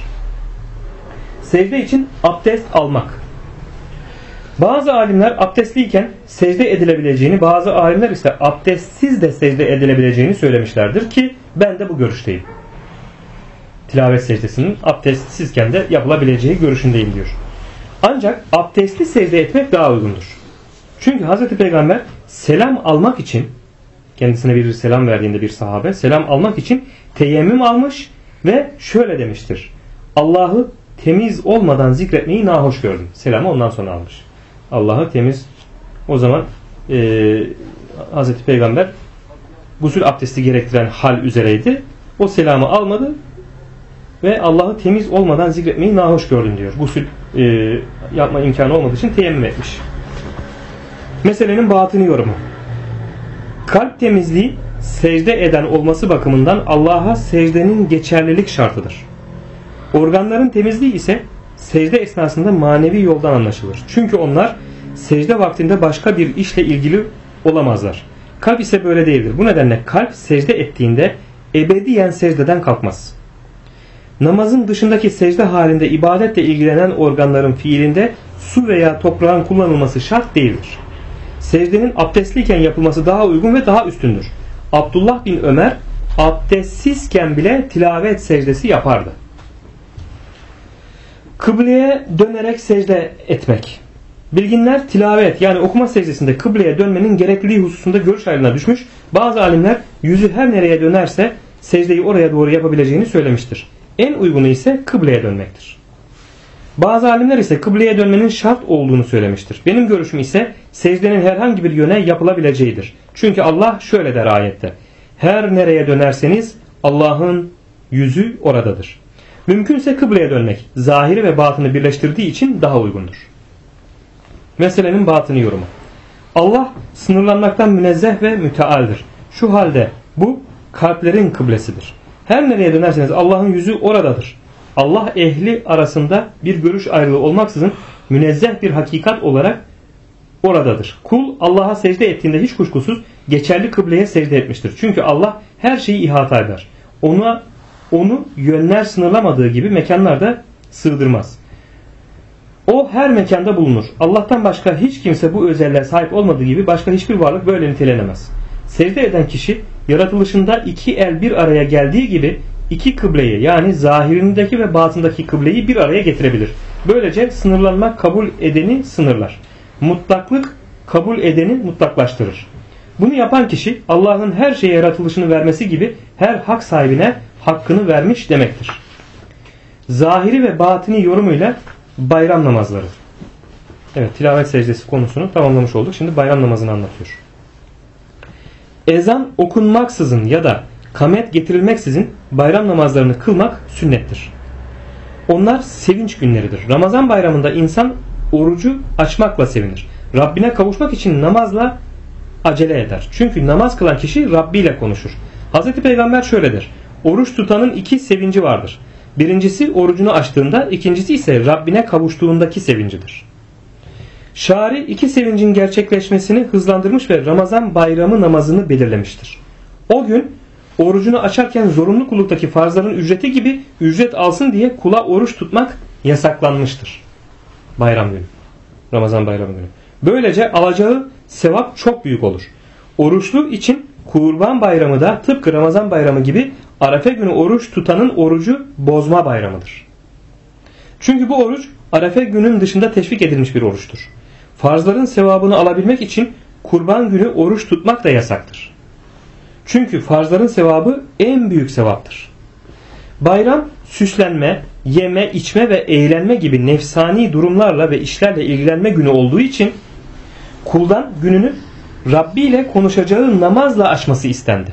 Secde için abdest almak. Bazı alimler abdestliyken secde edilebileceğini, bazı alimler ise abdestsiz de secde edilebileceğini söylemişlerdir ki ben de bu görüşteyim. Tilavet secdesinin abdestsizken de yapılabileceği görüşündeyim diyor. Ancak abdestli secde etmek daha uygundur. Çünkü Hazreti Peygamber selam almak için, kendisine bir selam verdiğinde bir sahabe selam almak için teyemmüm almış ve şöyle demiştir: Allah'ı temiz olmadan zikretmeyi nahoş gördüm. Selamı ondan sonra almış. Allah'ı temiz, o zaman Hazreti Peygamber gusül abdesti gerektiren hal üzereydi. O selamı almadı ve Allah'ı temiz olmadan zikretmeyi nahoş gördüm diyor. Gusül yapma imkanı olmadığı için teyemmüm etmiş. Meselenin batını yorumu. Kalp temizliği secde eden olması bakımından Allah'a secdenin geçerlilik şartıdır. Organların temizliği ise secde esnasında manevi yoldan anlaşılır. Çünkü onlar secde vaktinde başka bir işle ilgili olamazlar. Kalp ise böyle değildir. Bu nedenle kalp secde ettiğinde ebediyen secdeden kalkmaz. Namazın dışındaki secde halinde ibadetle ilgilenen organların fiilinde su veya toprağın kullanılması şart değildir. Secdenin abdestliyken yapılması daha uygun ve daha üstündür. Abdullah bin Ömer abdestsizken bile tilavet secdesi yapardı. Kıbleye dönerek secde etmek. Bilginler tilavet yani okuma secdesinde kıbleye dönmenin gerekliliği hususunda görüş ayrılığına düşmüş. Bazı alimler yüzü her nereye dönerse secdeyi oraya doğru yapabileceğini söylemiştir. En uygunu ise kıbleye dönmektir. Bazı alimler ise kıbleye dönmenin şart olduğunu söylemiştir. Benim görüşüm ise secdenin herhangi bir yöne yapılabileceğidir. Çünkü Allah şöyle der ayette: her nereye dönerseniz Allah'ın yüzü oradadır. Mümkünse kıbleye dönmek zahiri ve batını birleştirdiği için daha uygundur. Meselenin batını yorumu. Allah sınırlanmaktan münezzeh ve mütealdir. Şu halde bu kalplerin kıblesidir. Her nereye dönerseniz Allah'ın yüzü oradadır. Allah ehli arasında bir görüş ayrılığı olmaksızın münezzeh bir hakikat olarak oradadır. Kul Allah'a secde ettiğinde hiç kuşkusuz geçerli kıbleye secde etmiştir. Çünkü Allah her şeyi ihata eder. Onu yönler sınırlamadığı gibi mekanlarda sığdırmaz. O her mekanda bulunur. Allah'tan başka hiç kimse bu özelliğe sahip olmadığı gibi başka hiçbir varlık böyle nitelenemez. Secde eden kişi yaratılışında iki el bir araya geldiği gibi iki kıbleyi, yani zahirindeki ve batındaki kıbleyi bir araya getirebilir. Böylece sınırlanmak kabul edeni sınırlar. Mutlaklık kabul edeni mutlaklaştırır. Bunu yapan kişi Allah'ın her şeye yaratılışını vermesi gibi her hak sahibine hakkını vermiş demektir. Zahiri ve batini yorumuyla bayram namazları. Evet, tilavet secdesi konusunu tamamlamış olduk. Şimdi bayram namazını anlatıyor. Ezan okunmaksızın ya da kamet getirilmeksizin bayram namazlarını kılmak sünnettir. Onlar sevinç günleridir. Ramazan bayramında insan orucu açmakla sevinir. Rabbine kavuşmak için namazla acele eder. Çünkü namaz kılan kişi Rabbi ile konuşur. Hz. Peygamber şöyle der: oruç tutanın iki sevinci vardır. Birincisi orucunu açtığında, ikincisi ise Rabbine kavuştuğundaki sevincidir. Şari iki sevincin gerçekleşmesini hızlandırmış ve Ramazan bayramı namazını belirlemiştir. O gün orucunu açarken zorunlu kulluktaki farzların ücreti gibi ücret alsın diye kula oruç tutmak yasaklanmıştır. Bayram günü. Ramazan bayramı günü. Böylece alacağı sevap çok büyük olur. Oruçlu için Kurban Bayramı da tıpkı Ramazan Bayramı gibi Arefe günü oruç tutanın orucu bozma bayramıdır. Çünkü bu oruç Arefe günün dışında teşvik edilmiş bir oruçtur. Farzların sevabını alabilmek için Kurban günü oruç tutmak da yasaktır. Çünkü farzların sevabı en büyük sevaptır. Bayram süslenme, yeme, içme ve eğlenme gibi nefsani durumlarla ve işlerle ilgilenme günü olduğu için kuldan gününü Rabbi ile konuşacağı namazla açması istendi.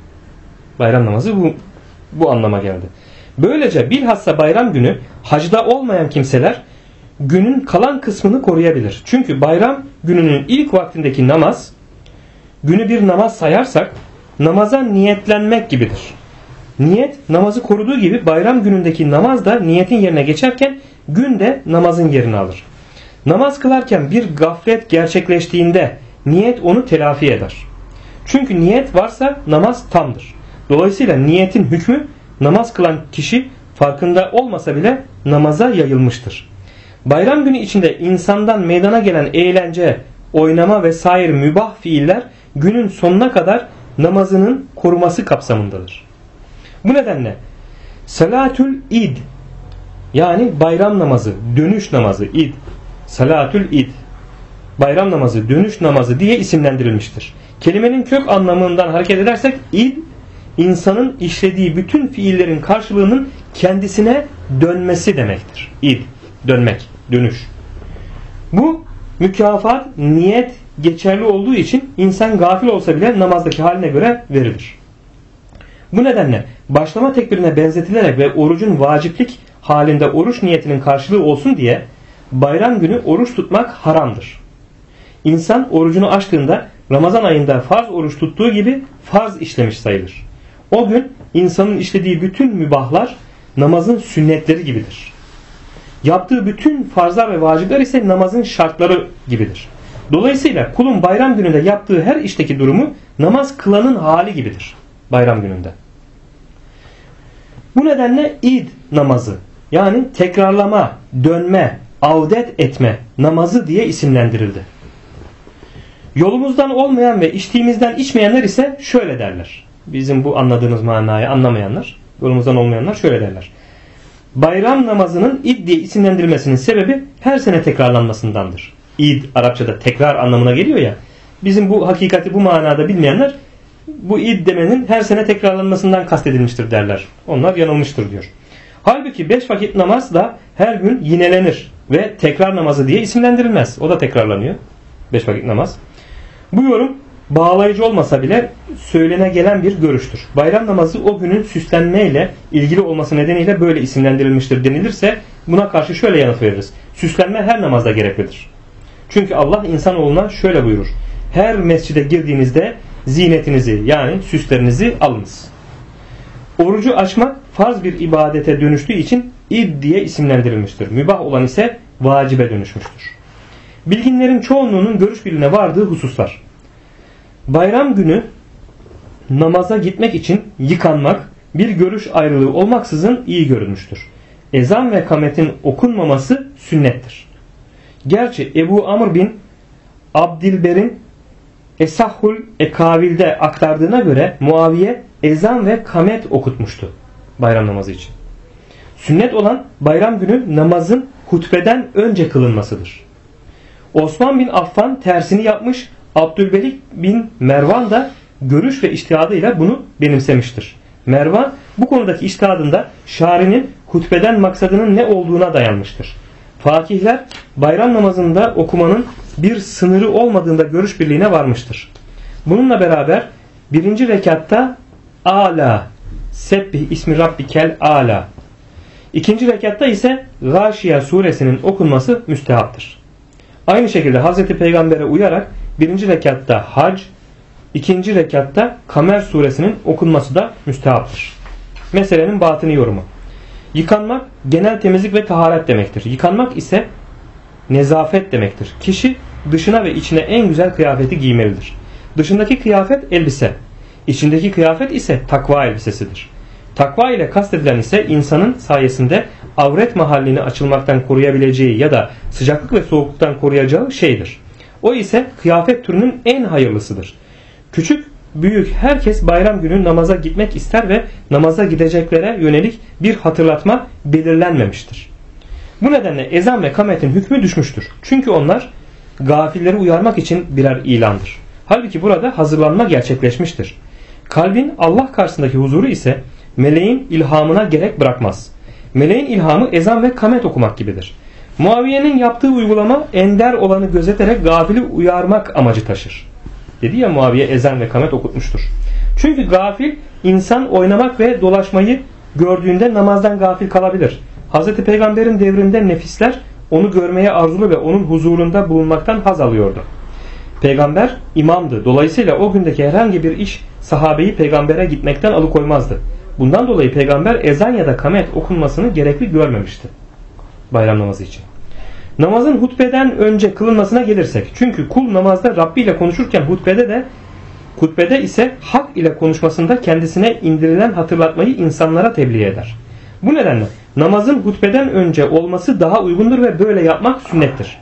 Bayram namazı bu anlama geldi. Böylece bilhassa bayram günü hacda olmayan kimseler günün kalan kısmını koruyabilir. Çünkü bayram gününün ilk vaktindeki namaz, günü bir namaz sayarsak namaza niyetlenmek gibidir. Niyet namazı koruduğu gibi bayram günündeki namaz da niyetin yerine geçerken gün de namazın yerini alır. Namaz kılarken bir gaflet gerçekleştiğinde niyet onu telafi eder. Çünkü niyet varsa namaz tamdır. Dolayısıyla niyetin hükmü namaz kılan kişi farkında olmasa bile namaza yayılmıştır. Bayram günü içinde insandan meydana gelen eğlence, oynama ve sair mübah fiiller günün sonuna kadar namazının koruması kapsamındadır. Bu nedenle Salatül İd, yani bayram namazı, dönüş namazı, İd, Salatül İd, bayram namazı, dönüş namazı diye isimlendirilmiştir. Kelimenin kök anlamından hareket edersek İd, insanın işlediği bütün fiillerin karşılığının kendisine dönmesi demektir. İd, dönmek, dönüş. Bu mükafat, niyet geçerli olduğu için insan gafil olsa bile namazdaki haline göre verilir. Bu nedenle başlama tekbirine benzetilerek ve orucun vaciplik halinde oruç niyetinin karşılığı olsun diye bayram günü oruç tutmak haramdır. İnsan orucunu açtığında Ramazan ayında farz oruç tuttuğu gibi farz işlemiş sayılır. O gün insanın işlediği bütün mübahlar namazın sünnetleri gibidir. Yaptığı bütün farzlar ve vacipler ise namazın şartları gibidir. Dolayısıyla kulun bayram gününde yaptığı her işteki durumu namaz kılanın hali gibidir bayram gününde. Bu nedenle İd namazı, yani tekrarlama, dönme, avdet etme namazı diye isimlendirildi. Yolumuzdan olmayan ve içtiğimizden içmeyenler ise şöyle derler. Bizim bu anladığımız manayı anlamayanlar, yolumuzdan olmayanlar şöyle derler. Bayram namazının İd diye isimlendirilmesinin sebebi her sene tekrarlanmasındandır. İd Arapçada tekrar anlamına geliyor ya. Bizim bu hakikati bu manada bilmeyenler bu İd demenin her sene tekrarlanmasından kastedilmiştir derler. Onlar yanılmıştır diyor. Halbuki 5 vakit namaz da her gün yinelenir ve tekrar namazı diye isimlendirilmez. O da tekrarlanıyor. 5 vakit namaz. Bu yorum bağlayıcı olmasa bile söylene gelen bir görüştür. Bayram namazı o günün süslenmeyle ilgili olması nedeniyle böyle isimlendirilmiştir denilirse buna karşı şöyle yanıt veririz. Süslenme her namazda gereklidir. Çünkü Allah insanoğluna şöyle buyurur. Her mescide girdiğinizde zinetinizi yani süslerinizi alınız. Orucu açmak farz bir ibadete dönüştüğü için id diye isimlendirilmiştir. Mübah olan ise vacibe dönüşmüştür. Bilginlerin çoğunluğunun görüş birliğine vardığı hususlar. Bayram günü namaza gitmek için yıkanmak bir görüş ayrılığı olmaksızın iyi görülmüştür. Ezan ve kametin okunmaması sünnettir. Gerçi Ebu Amr bin Abdilber'in Esahhul Ekavil'de aktardığına göre Muaviye ezan ve kamet okutmuştu bayram namazı için. Sünnet olan bayram günü namazın hutbeden önce kılınmasıdır. Osman bin Affan tersini yapmış, Abdülmelik bin Mervan da görüş ve içtihadıyla bunu benimsemiştir. Mervan bu konudaki içtihadında şarinin hutbeden maksadının ne olduğuna dayanmıştır. Fakihler bayram namazında okumanın bir sınırı olmadığında görüş birliğine varmıştır. Bununla beraber birinci rekatta Ala, Sebbih ismi Rabbikel Ala. İkinci rekatta ise Gâşiye suresinin okunması müstehaptır. Aynı şekilde Hz. Peygamber'e uyarak birinci rekatta Hac, ikinci rekatta Kamer suresinin okunması da müstehaptır. Meselenin batini yorumu. Yıkanmak genel temizlik ve taharet demektir. Yıkanmak ise nezafet demektir. Kişi dışına ve içine en güzel kıyafeti giymelidir. Dışındaki kıyafet elbise, içindeki kıyafet ise takva elbisesidir. Takva ile kastedilen ise insanın sayesinde avret mahallini açılmaktan koruyabileceği ya da sıcaklık ve soğukluktan koruyacağı şeydir. O ise kıyafet türünün en hayırlısıdır. Küçük, büyük herkes bayram günü namaza gitmek ister ve namaza gideceklere yönelik bir hatırlatma belirlenmemiştir. Bu nedenle ezan ve kametin hükmü düşmüştür. Çünkü onlar gafilleri uyarmak için birer ilandır. Halbuki burada hazırlanma gerçekleşmiştir. Kalbin Allah karşısındaki huzuru ise meleğin ilhamına gerek bırakmaz. Meleğin ilhamı ezan ve kamet okumak gibidir. Muaviye'nin yaptığı uygulama ender olanı gözeterek gafili uyarmak amacı taşır. Dedi ya Muaviye ezan ve kamet okutmuştur. Çünkü gafil insan oynamak ve dolaşmayı gördüğünde namazdan gafil kalabilir. Hz. Peygamber'in devrinde nefisler onu görmeye arzulu ve onun huzurunda bulunmaktan haz alıyordu. Peygamber imamdı. Dolayısıyla o gündeki herhangi bir iş sahabeyi peygambere gitmekten alıkoymazdı. Bundan dolayı peygamber ezan ya da kamet okunmasını gerekli görmemişti bayram namazı için. Namazın hutbeden önce kılınmasına gelirsek. Çünkü kul namazda Rabbi ile konuşurken hutbede ise hak ile konuşmasında kendisine indirilen hatırlatmayı insanlara tebliğ eder. Bu nedenle namazın hutbeden önce olması daha uygundur ve böyle yapmak sünnettir.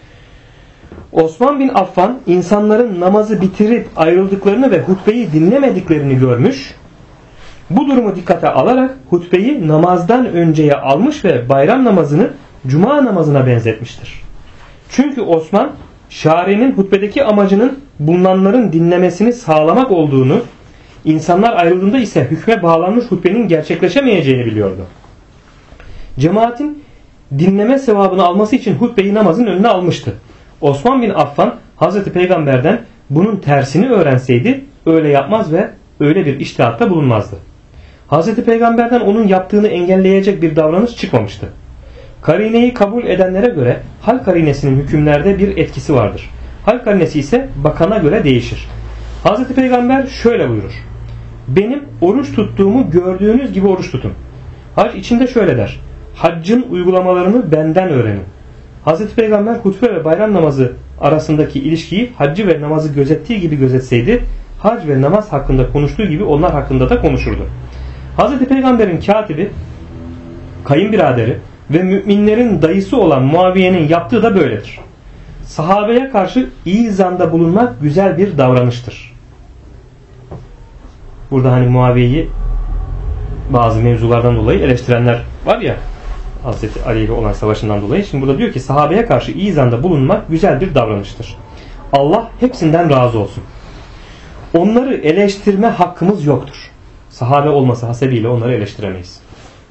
Osman bin Affan insanların namazı bitirip ayrıldıklarını ve hutbeyi dinlemediklerini görmüş. Bu durumu dikkate alarak hutbeyi namazdan önceye almış ve bayram namazını cuma namazına benzetmiştir. Çünkü Osman şari'nin hutbedeki amacının bulunanların dinlemesini sağlamak olduğunu, insanlar ayrıldığında ise hükme bağlanmış hutbenin gerçekleşemeyeceğini biliyordu. Cemaatin dinleme sevabını alması için hutbeyi namazın önüne almıştı. Osman bin Affan Hazreti Peygamber'den bunun tersini öğrenseydi öyle yapmaz ve öyle bir içtihatta bulunmazdı. Hazreti Peygamber'den onun yaptığını engelleyecek bir davranış çıkmamıştı. Karineyi kabul edenlere göre hal karinesinin hükümlerde bir etkisi vardır. Hal karinesi ise bakana göre değişir. Hazreti Peygamber şöyle buyurur. Benim oruç tuttuğumu gördüğünüz gibi oruç tutun. Hac içinde şöyle der. Haccın uygulamalarını benden öğrenin. Hazreti Peygamber hutbe ve bayram namazı arasındaki ilişkiyi haccı ve namazı gözettiği gibi gözetseydi hac ve namaz hakkında konuştuğu gibi onlar hakkında da konuşurdu. Hazreti Peygamber'in katibi, kayınbiraderi ve müminlerin dayısı olan Muaviye'nin yaptığı da böyledir. Sahabeye karşı iyi zanda bulunmak güzel bir davranıştır. Burada hani Muaviye'yi bazı mevzulardan dolayı eleştirenler var ya, Hazreti Ali ile olan savaşından dolayı. Şimdi burada diyor ki sahabeye karşı iyi zanda bulunmak güzel bir davranıştır. Allah hepsinden razı olsun. Onları eleştirme hakkımız yoktur. Sahabe olması hasebiyle onları eleştiremeyiz.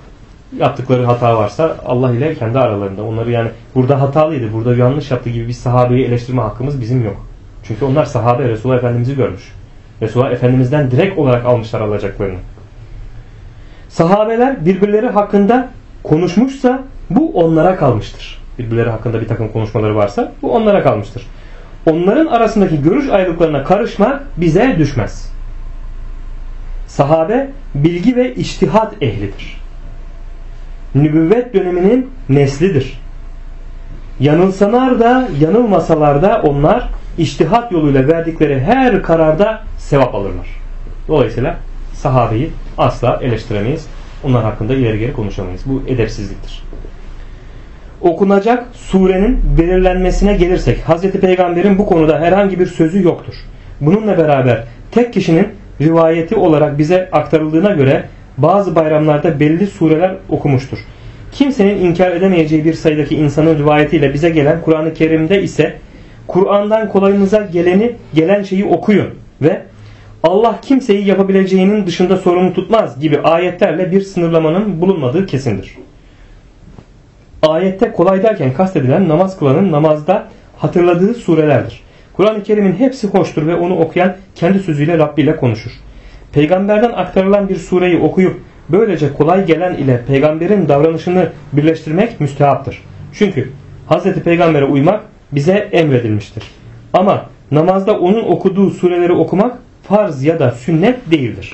Yaptıkları hata varsa Allah ile kendi aralarında. Onları yani burada hatalıydı, burada yanlış yaptı gibi bir sahabeyi eleştirme hakkımız bizim yok. Çünkü onlar sahabe Resulullah Efendimiz'i görmüş. Resulullah Efendimiz'den direkt olarak almışlar alacaklarını. Sahabeler birbirleri hakkında konuşmuşsa bu onlara kalmıştır. Birbirleri hakkında bir takım konuşmaları varsa bu onlara kalmıştır. Onların arasındaki görüş ayrılıklarına karışmak bize düşmez. Sahabe bilgi ve içtihat ehlidir. Nübüvvet döneminin neslidir. Yanılsalar da yanılmasalar da onlar içtihat yoluyla verdikleri her kararda sevap alırlar. Dolayısıyla sahabeyi asla eleştiremeyiz. Onlar hakkında ileri geri konuşamayız. Bu edepsizliktir. Okunacak surenin belirlenmesine gelirsek Hz. Peygamber'in bu konuda herhangi bir sözü yoktur. Bununla beraber tek kişinin rivayeti olarak bize aktarıldığına göre bazı bayramlarda belli sureler okumuştur. Kimsenin inkar edemeyeceği bir sayıdaki insanın rivayetiyle bize gelen Kur'an-ı Kerim'de ise Kur'an'dan kolayınıza gelen şeyi okuyun ve Allah kimseyi yapabileceğinin dışında sorumlu tutmaz gibi ayetlerle bir sınırlamanın bulunmadığı kesindir. Ayette kolay derken kastedilen namaz kılanın namazda hatırladığı surelerdir. Kur'an-ı Kerim'in hepsi hoştur ve onu okuyan kendi sözüyle Rabbi ile konuşur. Peygamberden aktarılan bir sureyi okuyup böylece kolay gelen ile peygamberin davranışını birleştirmek müstehaptır. Çünkü Hz. Peygamber'e uymak bize emredilmiştir. Ama namazda onun okuduğu sureleri okumak farz ya da sünnet değildir.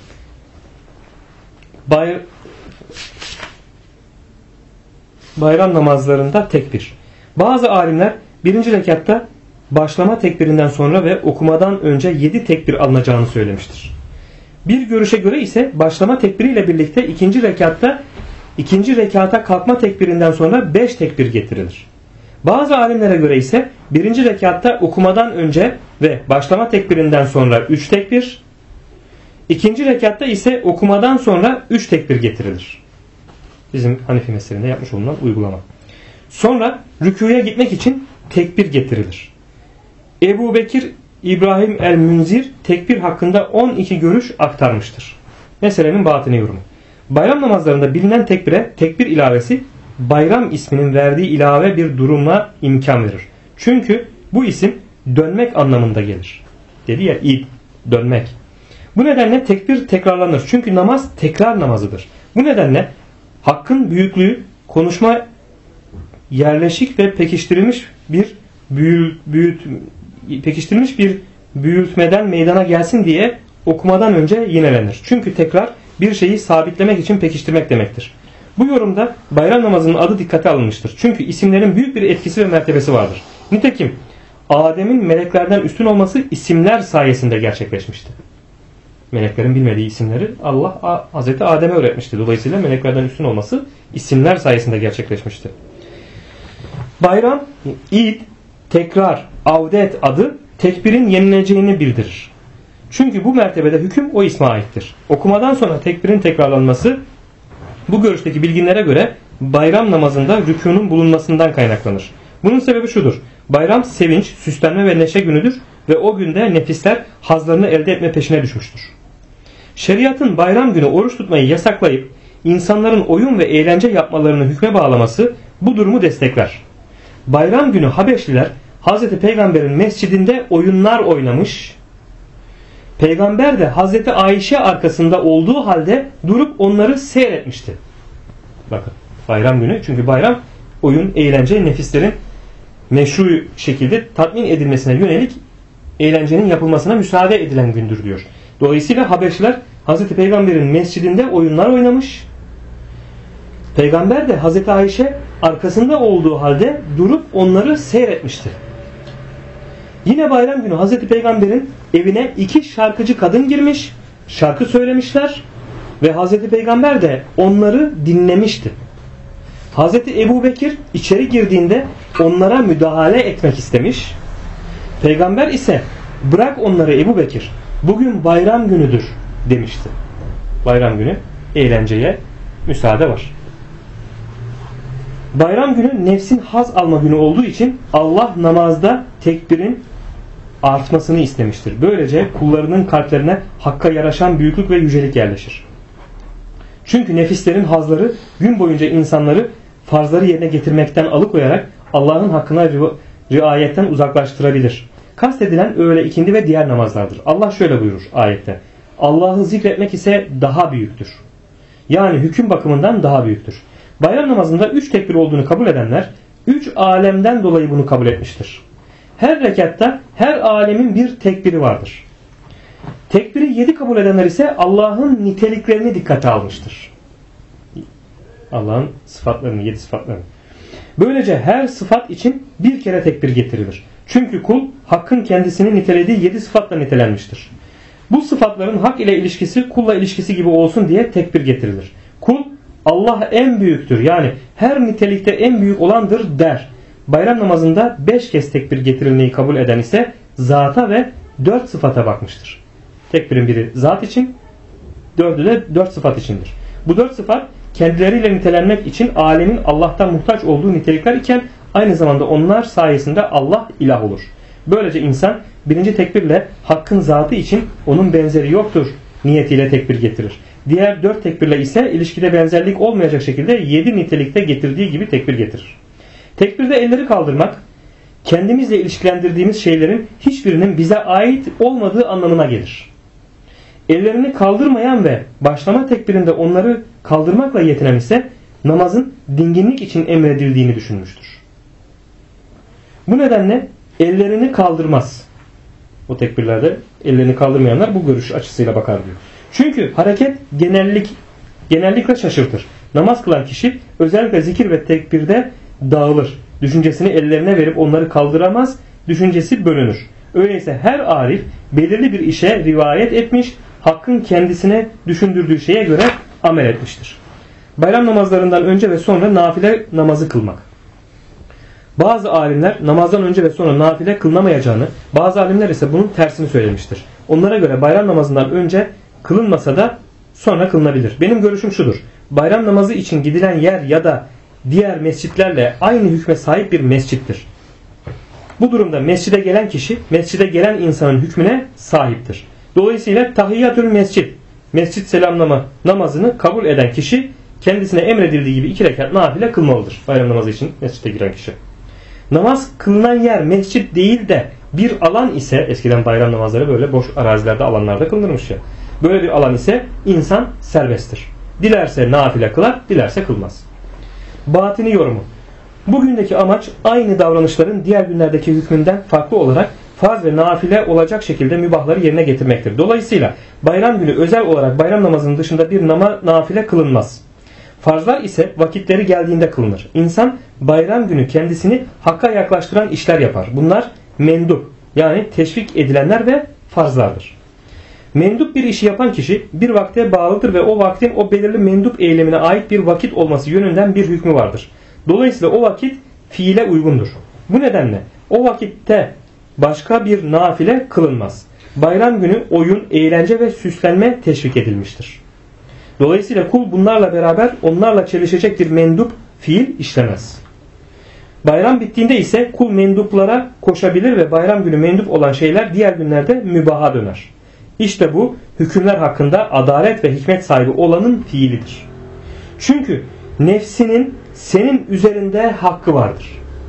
Bayram namazlarında tekbir. Bazı alimler birinci rekatta başlama tekbirinden sonra ve okumadan önce 7 tekbir alınacağını söylemiştir. Bir görüşe göre ise başlama tekbiriyle birlikte ikinci rekata kalkma tekbirinden sonra 5 tekbir getirilir. Bazı alimlere göre ise birinci rekatta okumadan önce ve başlama tekbirinden sonra 3 tekbir, ikinci rekatta ise okumadan sonra 3 tekbir getirilir. Bizim Hanefi mezhebinde yapmış bulunan uygulama. Sonra rükûya gitmek için tekbir getirilir. Ebu Bekir İbrahim el-Münzir tekbir hakkında 12 görüş aktarmıştır. Meselenin batini yorumu. Bayram namazlarında bilinen tekbire tekbir ilavesi bayram isminin verdiği ilave bir duruma imkan verir. Çünkü bu isim dönmek anlamında gelir. Dedi ya id, dönmek. Bu nedenle tekbir tekrarlanır. Çünkü namaz tekrar namazıdır. Bu nedenle hakkın büyüklüğü konuşma yerleşik ve pekiştirilmiş bir büyütmeden meydana gelsin diye okumadan önce yinelenir. Çünkü tekrar bir şeyi sabitlemek için pekiştirmek demektir. Bu yorumda bayram namazının adı dikkate alınmıştır. Çünkü isimlerin büyük bir etkisi ve mertebesi vardır. Nitekim Adem'in meleklerden üstün olması isimler sayesinde gerçekleşmişti. Meleklerin bilmediği isimleri Allah Hazreti Adem'e öğretmişti. Dolayısıyla meleklerden üstün olması isimler sayesinde gerçekleşmişti. Bayram, id, tekrar, avdet adı tekbirin yenileceğini bildirir. Çünkü bu mertebede hüküm o isme aittir. Okumadan sonra tekbirin tekrarlanması bu görüşteki bilginlere göre bayram namazında rükûnun bulunmasından kaynaklanır. Bunun sebebi şudur. Bayram sevinç, süslenme ve neşe günüdür ve o günde nefisler hazlarını elde etme peşine düşmüştür. Şeriatın bayram günü oruç tutmayı yasaklayıp insanların oyun ve eğlence yapmalarını hükme bağlaması bu durumu destekler. Bayram günü Habeşliler Hz. Peygamber'in mescidinde oyunlar oynamış. Peygamber de Hz. Ayşe arkasında olduğu halde durup onları seyretmişti. Bakın bayram günü, çünkü bayram oyun, eğlence, nefislerin meşru şekilde tatmin edilmesine yönelik eğlencenin yapılmasına müsaade edilen gündür diyor. Dolayısıyla Habeşliler Hz. Peygamber'in mescidinde oyunlar oynamış. Peygamber de Hz. Ayşe arkasında olduğu halde durup onları seyretmişti. Yine bayram günü Hz. Peygamber'in evine 2 şarkıcı kadın girmiş, şarkı söylemişler ve Hz. Peygamber de onları dinlemişti. Hz. Ebu Bekir içeri girdiğinde onlara müdahale etmek istemiş. Peygamber ise bırak onları Ebu Bekir, bugün bayram günüdür demişti. Bayram günü eğlenceye müsaade var. Bayram günü nefsin haz alma günü olduğu için Allah namazda tekbirin artmasını istemiştir. Böylece kullarının kalplerine hakka yaraşan büyüklük ve yücelik yerleşir. Çünkü nefislerin hazları gün boyunca insanları farzları yerine getirmekten alıkoyarak Allah'ın hakkına riayetten uzaklaştırabilir. Kastedilen öğle, ikindi ve diğer namazlardır. Allah şöyle buyurur ayette. Allah'ı zikretmek ise daha büyüktür. Yani hüküm bakımından daha büyüktür. Bayram namazında 3 tekbir olduğunu kabul edenler 3 alemden dolayı bunu kabul etmiştir. Her rekatta her alemin bir tekbiri vardır. Tekbiri 7 kabul edenler ise Allah'ın niteliklerini dikkate almıştır. Allah'ın sıfatlarını, 7 sıfatlarını. Böylece her sıfat için bir kere tekbir getirilir. Çünkü kul hakkın kendisini nitelediği 7 sıfatla nitelenmiştir. Bu sıfatların hak ile ilişkisi kulla ilişkisi gibi olsun diye tekbir getirilir. Kul Allah en büyüktür, yani her nitelikte en büyük olandır der. Bayram namazında 5 kez tekbir getirilmeyi kabul eden ise zata ve 4 sıfata bakmıştır. Tekbirin biri zat için, 4'ü de 4 sıfat içindir. Bu 4 sıfat kendileriyle nitelenmek için alemin Allah'tan muhtaç olduğu nitelikler iken aynı zamanda onlar sayesinde Allah ilah olur. Böylece insan birinci tekbirle hakkın zatı için onun benzeri yoktur niyetiyle tekbir getirir. Diğer 4 tekbirle ise ilişkide benzerlik olmayacak şekilde 7 nitelikte getirdiği gibi tekbir getirir. Tekbirde elleri kaldırmak, kendimizle ilişkilendirdiğimiz şeylerin hiçbirinin bize ait olmadığı anlamına gelir. Ellerini kaldırmayan ve başlama tekbirinde onları kaldırmakla yetinen ise namazın dinginlik için emredildiğini düşünmüştür. Bu nedenle ellerini kaldırmaz. O tekbirlerde ellerini kaldırmayanlar bu görüş açısıyla bakar diyor. Çünkü hareket genellikle şaşırtır. Namaz kılan kişi özellikle zikir ve tekbirde dağılır. Düşüncesini ellerine verip onları kaldıramaz. Düşüncesi bölünür. Öyleyse her arif belirli bir işe rivayet etmiş, hakkın kendisine düşündürdüğü şeye göre amel etmiştir. Bayram namazlarından önce ve sonra nafile namazı kılmak. Bazı alimler namazdan önce ve sonra nafile kılınamayacağını, bazı alimler ise bunun tersini söylemiştir. Onlara göre bayram namazından önce kılınmasa da sonra kılınabilir. Benim görüşüm şudur. Bayram namazı için gidilen yer ya da diğer mescitlerle aynı hükme sahip bir mescittir. Bu durumda mescide gelen kişi, mescide gelen insanın hükmüne sahiptir. Dolayısıyla tahiyyatül mescit selamlama namazını kabul eden kişi kendisine emredildiği gibi 2 rekat nafile kılmalıdır. Bayram namazı için mescide giren kişi. Namaz kılınan yer mescit değil de bir alan ise, eskiden bayram namazları böyle boş arazilerde, alanlarda kılınırmış ya. Böyle bir alan ise insan serbesttir. Dilerse nafile kılar, dilerse kılmaz. Batini yorumu. Bugündeki amaç aynı davranışların diğer günlerdeki hükmünden farklı olarak farz ve nafile olacak şekilde mübahları yerine getirmektir. Dolayısıyla bayram günü özel olarak bayram namazının dışında bir nafile kılınmaz. Farzlar ise vakitleri geldiğinde kılınır. İnsan bayram günü kendisini hakka yaklaştıran işler yapar. Bunlar mendup, yani teşvik edilenler ve farzlardır. Mendup bir işi yapan kişi bir vakte bağlıdır ve o vaktin o belirli mendup eylemine ait bir vakit olması yönünden bir hükmü vardır. Dolayısıyla o vakit fiile uygundur. Bu nedenle o vakitte başka bir nafile kılınmaz. Bayram günü oyun, eğlence ve süslenme teşvik edilmiştir. Dolayısıyla kul bunlarla beraber onlarla çelişecek bir mendup fiil işlemez. Bayram bittiğinde ise kul menduplara koşabilir ve bayram günü mendup olan şeyler diğer günlerde mübaha döner. İşte bu hükümler hakkında adalet ve hikmet sahibi olanın fiilidir. Çünkü nefsinin senin üzerinde hakkı vardır.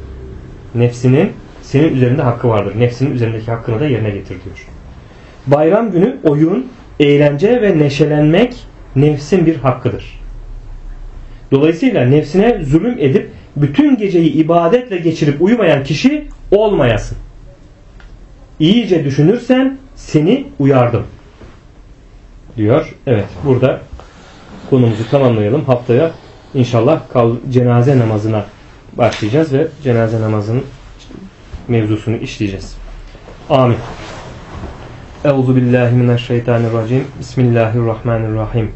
Nefsinin senin üzerinde hakkı vardır. Nefsinin üzerindeki hakkını da yerine getir diyor. Bayram günü oyun, eğlence ve neşelenmek nefsin bir hakkıdır. Dolayısıyla nefsine zulüm edip bütün geceyi ibadetle geçirip uyumayan kişi olmayasın. İyice düşünürsen seni uyardım diyor. Evet, burada konumuzu tamamlayalım. Haftaya inşallah cenaze namazına başlayacağız ve cenaze namazının mevzusunu işleyeceğiz. Amin. Euzubillahimineşşeytanirracim. Bismillahirrahmanirrahim.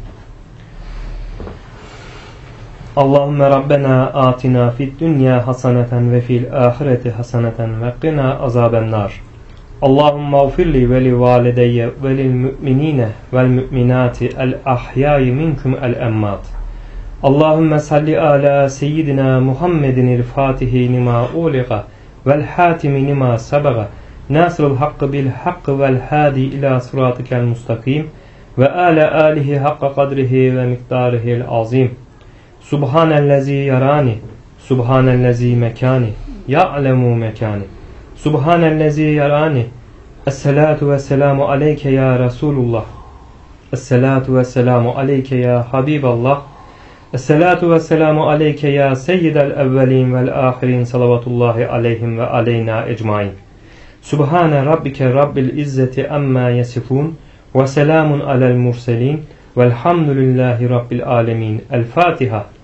Allahümme Rabbena atina fid dünya hasaneten ve fil ahireti hasaneten ve qina azabennar. Allahümme ufirli ve li valideyye ve lil müminine vel müminati el ahyai minkum el emmat. Allahümme salli ala seyyidina Muhammedin el fatihi nima uliqa vel hatimi nima sabaga nasrul hakkı bil hakkı vel hadi ila sıratikel mustakim ve ala alihi hakka kadrihi ve miktarihil azim. Subhanellezi yarani, subhanellezi mekani, ya'lemu mekani. Subhanellezi yarani. Esselatu ve selamu aleyke ya Resulullah. Esselatu ve selamu aleyke ya Habiballah. Esselatu ve selamu aleyke ya seyyidel evvelin vel ahirin salavatullahi aleyhim ve aleyna ecmain. Subhane rabbike rabbil izzeti amma yasifun ve selamun alel murselin velhamdülillahi rabbil alemin. El Fatiha.